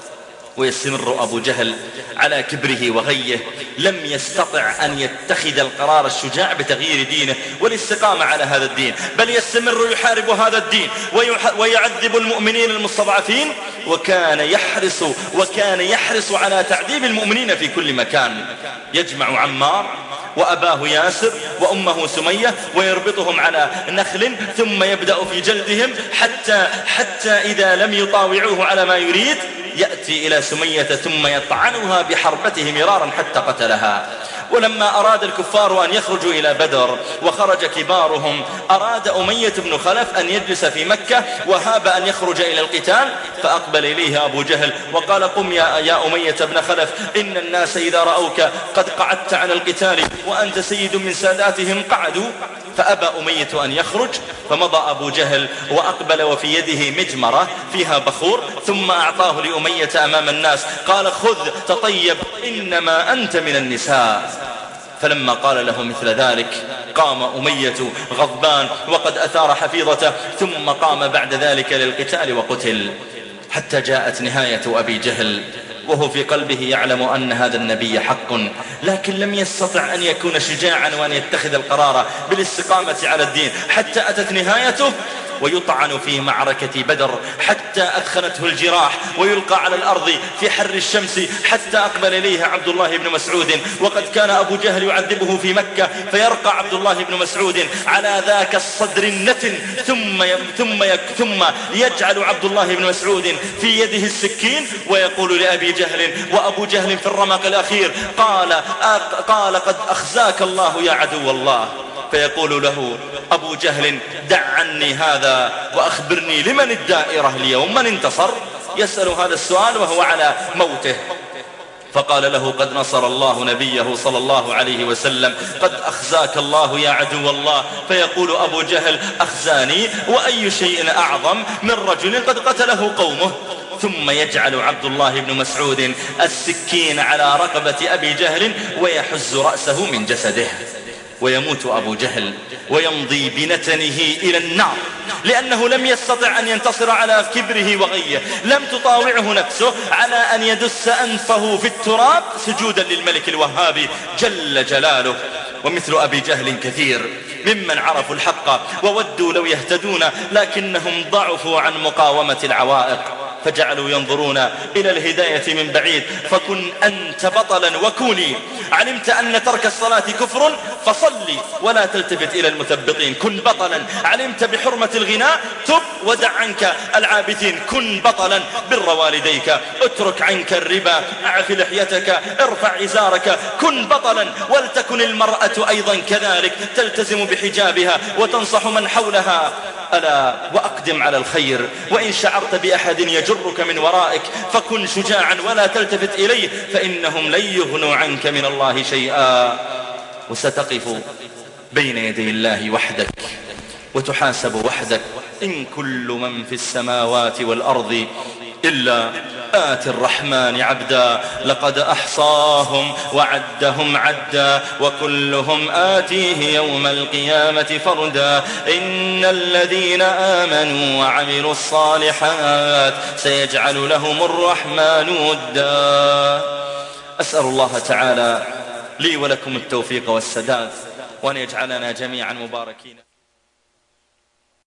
ويستمر أبو جهل على كبره وغيه، لم يستطع أن يتخذ القرار الشجاع بتغيير دينه والاستقامة على هذا الدين، بل يستمر يحارب هذا الدين ويعذب المؤمنين المستضعفين، وكان يحرص وكان يحرص على تعذيب المؤمنين في كل مكان. يجمع عمار وأباه ياسر وأمه سمية ويربطهم على نخل ثم يبدأ في جلدهم حتى, حتى إذا لم يطاوعوه على ما يريد يأتي إلى سمية ثم يطعنها بحربته مرارا حتى قتلها. ولما أراد الكفار أن يخرجوا إلى بدر وخرج كبارهم، أراد أمية بن خلف أن يجلس في مكة وهاب أن يخرج إلى القتال، فأقبل إليه أبو جهل وقال قم يا, يا أمية بن خلف، إن الناس إذا رأوك قد قعدت عن القتال وأنت سيد من ساداتهم قعدوا. فأبى أمية أن يخرج، فمضى أبو جهل وأقبل وفي يده مجمرة فيها بخور، ثم أعطاه لأمية أمام الناس، قال خذ تطيب إنما أنت من النساء. فلما قال له مثل ذلك قام أمية غضبان وقد أثار حفيظته، ثم قام بعد ذلك للقتال وقتل، حتى جاءت نهاية أبي جهل وهو في قلبه يعلم أن هذا النبي حق، لكن لم يستطع أن يكون شجاعا وأن يتخذ القرار بالاستقامة على الدين، حتى أتت نهايته ويطعن في معركة بدر حتى أدخنته الجراح ويلقى على الأرض في حر الشمس، حتى أقبل إليه عبد الله بن مسعود، وقد كان أبو جهل يعذبه في مكة، فيرقى عبد الله بن مسعود على ذاك الصدر النتن، ثم ثم ثم يجعل عبد الله بن مسعود في يده السكين ويقول لأبي جهل، وأبو جهل في الرمق الأخير قال قال قد أخزاك الله يا عدو الله. فيقول له أبو جهل دع عني هذا وأخبرني لمن الدائرة اليوم، من انتصر؟ يسأل هذا السؤال وهو على موته. فقال له قد نصر الله نبيه صلى الله عليه وسلم، قد أخزاك الله يا عدو الله. فيقول أبو جهل أخزاني وأي شيء أعظم من رجل قد قتله قومه. ثم يجعل عبد الله بن مسعود السكين على رقبة أبي جهل ويحز رأسه من جسده، ويموت أبو جهل ويمضي بنتنه إلى النار، لأنه لم يستطع أن ينتصر على كبره وغيه، لم تطاوعه نفسه على أن يدس أنفه في التراب سجودا للملك الوهاب جل جلاله. ومثل أبي جهل كثير ممن عرفوا الحق وودوا لو يهتدون، لكنهم ضعفوا عن مقاومة العوائق، فجعلوا ينظرون إلى الهداية من بعيد. فكن أنت بطلا وكوني، علمت أن ترك الصلاة كفر فصلي ولا تلتفت إلى المثبطين، كن بطلا. علمت بحرمة الغناء تب ودع عنك العابثين، كن بطلا. بر والديك، اترك عنك الربا، اعف لحيتك، ارفع إزارك، كن بطلا. ولتكن المرأة أيضا كذلك، تلتزم بحجابها وتنصح من حولها. ألا وأقدم على الخير، وإن شعرت بأحد يجرك من ورائك فكن شجاعا ولا تلتفت إليه، فإنهم لن يغنوا عنك من الله شيئا. وستقف بين يدي الله وحدك وتحاسب وحدك. إن كل من في السماوات والأرض إلا آتي الرحمن عبدا، لقد أحصاهم وعدهم عدا، وكلهم آتيه يوم القيامة فردا. إن الذين آمنوا وعملوا الصالحات سيجعل لهم الرحمن ودا. أسأل الله تعالى لي ولكم التوفيق والسداد، وأن يجعلنا جميعا مباركين.